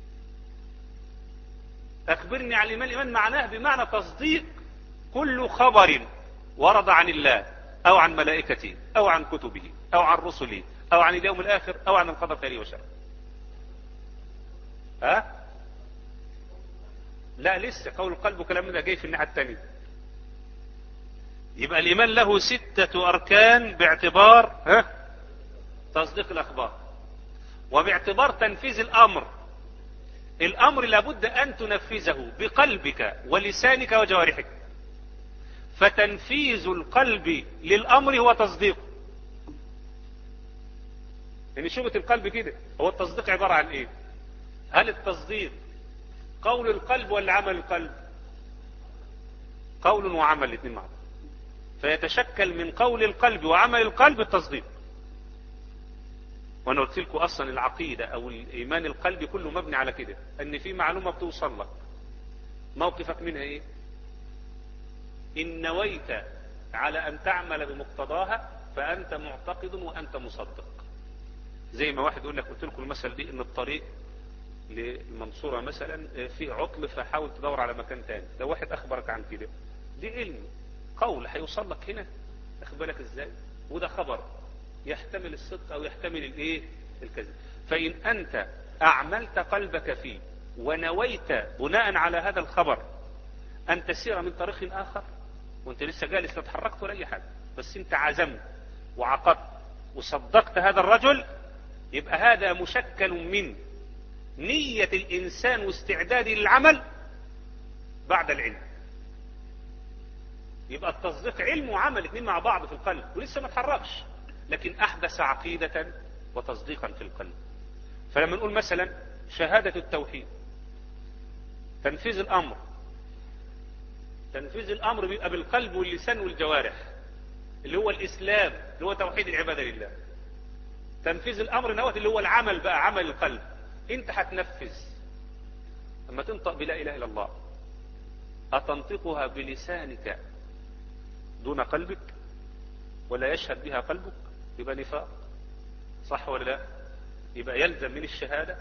أخبرني عن الإيمان. الإيمان معناه بمعنى تصديق كل خبر ورد عن الله أو عن ملائكته أو عن كتبه أو عن رسله أو عن اليوم الآخر أو عن القدر خيره وشره. ها؟ لا لسه، قول القلب وكلام ده جاي في الناحية الثانية. يبقى الإيمان له ستة أركان باعتبار ها تصديق الأخبار، وباعتبار تنفيذ الأمر. الأمر لابد أن تنفذه بقلبك ولسانك وجوارحك. فتنفيذ القلب للأمر هو تصديقه. يعني شبهة القلب كده، هو التصديق عبارة عن إيه؟ هل التصديق قول القلب ولا عمل القلب؟ قول وعمل الاثنين مع بعض. فيتشكل من قول القلب وعمل القلب التصديق. وانا قلت لكم اصلا العقيدة او الايمان القلبي كله مبني على كده، ان في معلومة بتوصل لك موقفك منها ايه؟ ان نويت على ان تعمل بمقتضاها فانت معتقد وانت مصدق. زي ما واحد يقول لك، قلت لكم المثل دي، ان الطريق للمنصورة مثلا فيه عطل فحاول تدور على مكان تاني. لو واحد اخبرك عن كده، دي علم قول هيوصل لك هنا، اخبرك ازاي؟ وده خبر يحتمل الصدق او يحتمل الايه؟ الكذب. فان انت اعملت قلبك فيه ونويت بناء على هذا الخبر ان تسير من طريق اخر، وانت لسه جالس لا اتحركت ولا اي حاجه، بس انت عزمت وعقدت وصدقت هذا الرجل، يبقى هذا مشكل من نية الانسان واستعداده للعمل بعد العلم. يبقى التصديق علم وعمل اثنين مع بعض في القلب، ولسه ما اتحركش، لكن احدث عقيدة وتصديقا في القلب. فلما نقول مثلا شهادة التوحيد، تنفيذ الامر، تنفيذ الامر بيبقى بالقلب واللسان والجوارح، اللي هو الاسلام، اللي هو توحيد العبادة لله. تنفيذ الامر نوت اللي هو العمل بقى، عمل القلب. انت هتنفذ لما تنطق بلا اله الا الله، اتنطقها بلسانك دون قلبك ولا يشهد بها قلبك؟ يبقى نفاق، صح ولا لا؟ يبقى يلزم من الشهادة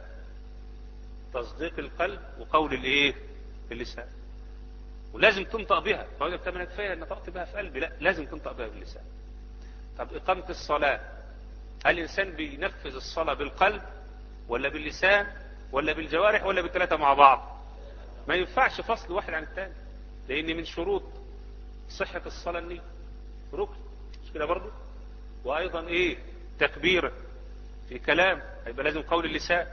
تصديق القلب وقول الايه؟ اللسان. ولازم تنطق بها. فقال طب انا كفايه ان نطقت بها في قلبي، لا، لازم تنطق بها باللسان. طب اقامة الصلاة، هل الانسان بينفذ الصلاة بالقلب ولا باللسان ولا بالجوارح ولا بالثلاثة مع بعض؟ ما ينفعش فصل واحد عن الثاني، لان من شروط صحة الصلاة النية، ركن، مش كده برضه؟ وايضا ايه؟ تكبير في كلام، هيبقى لازم قول اللسان.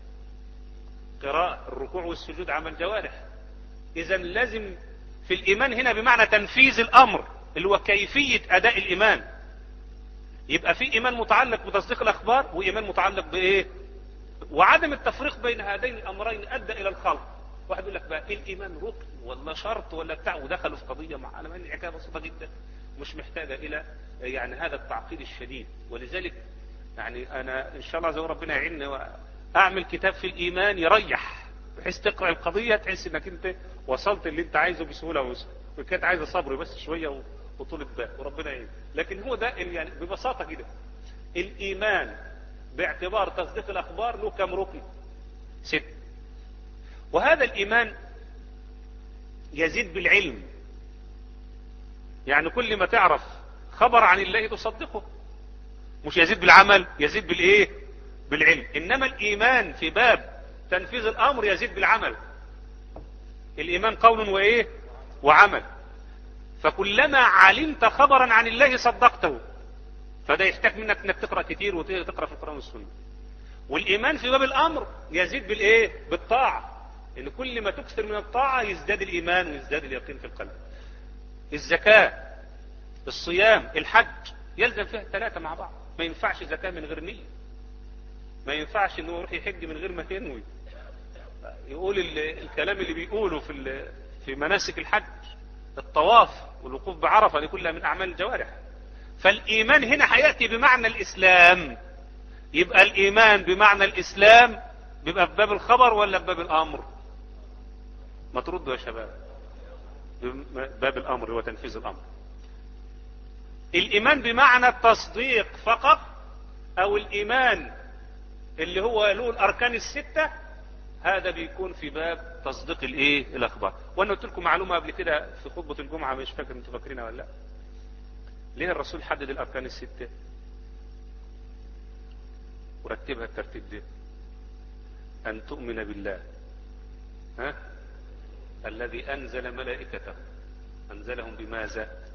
قراءة، الركوع والسجود عمل جوارح. اذا لازم في الايمان هنا بمعنى تنفيذ الامر اللي هو كيفية اداء الايمان. يبقى في ايمان متعلق بتصديق الاخبار، وايمان متعلق بايه؟ وعدم التفريق بين هذين الامرين ادى الى الخلط. واحد يقول لك بقى ايه الايمان، ركن ولا شرط ولا بتاع، ودخلوا في قضيه مع انا الحكايه بسيطه جدا مش محتاجه الى يعني هذا التعقيد الشديد. ولذلك يعني انا ان شاء الله زي ربنا يعيننا واعمل كتاب في الايمان يريح، بحيث تقرا القضيه تحس انك انت وصلت اللي انت عايزه بسهوله ويسر، وكانت عايزه صبر بس شويه وطولة بال، وربنا يعين. لكن هو ده يعني ببساطه كده الايمان باعتبار تصديق الاخبار له كم ركن؟ ست. وهذا الايمان يزيد بالعلم، يعني كل ما تعرف خبر عن الله تصدقه، مش يزيد بالعمل، يزيد بالايه؟ بالعلم. انما الايمان في باب تنفيذ الامر يزيد بالعمل. الايمان قول وايه؟ وعمل. فكلما علمت خبرا عن الله صدقته، فده يحتاج منك انك تقرأ كتير وتقرأ في القرآن والسنة. والايمان في باب الامر يزيد بالايه؟ بالطاعة، ان كل ما تكثر من الطاعة يزداد الايمان ويزداد اليقين في القلب. الزكاة، الصيام، الحج، يلزم فيها الثلاثة مع بعض. ما ينفعش زكاة من غير نية، ما ينفعش انه يروح يحج من غير ما ينوي، يقول الكلام اللي بيقوله في في مناسك الحج، الطواف والوقوف بعرفة، دي كلها من اعمال الجوارح. فالإيمان هنا هيأتي بمعنى الإسلام. يبقى الإيمان بمعنى الإسلام بيبقى في باب الخبر ولا في باب الأمر؟ ما تردوا يا شباب. باب الأمر هو تنفيذ الأمر. الإيمان بمعنى التصديق فقط، أو الإيمان اللي هو له الأركان الستة، هذا بيكون في باب تصديق الإيه؟ الأخبار. وأنا قلت لكم معلومة قبل كده في خطبة الجمعة، مش فاكر أنتوا فاكرينها ولا لا. ليه الرسول حدد الأركان الستة ورتبها الترتيب ده؟ أن تؤمن بالله، ها؟ الذي أنزل ملائكته، أنزلهم بماذا؟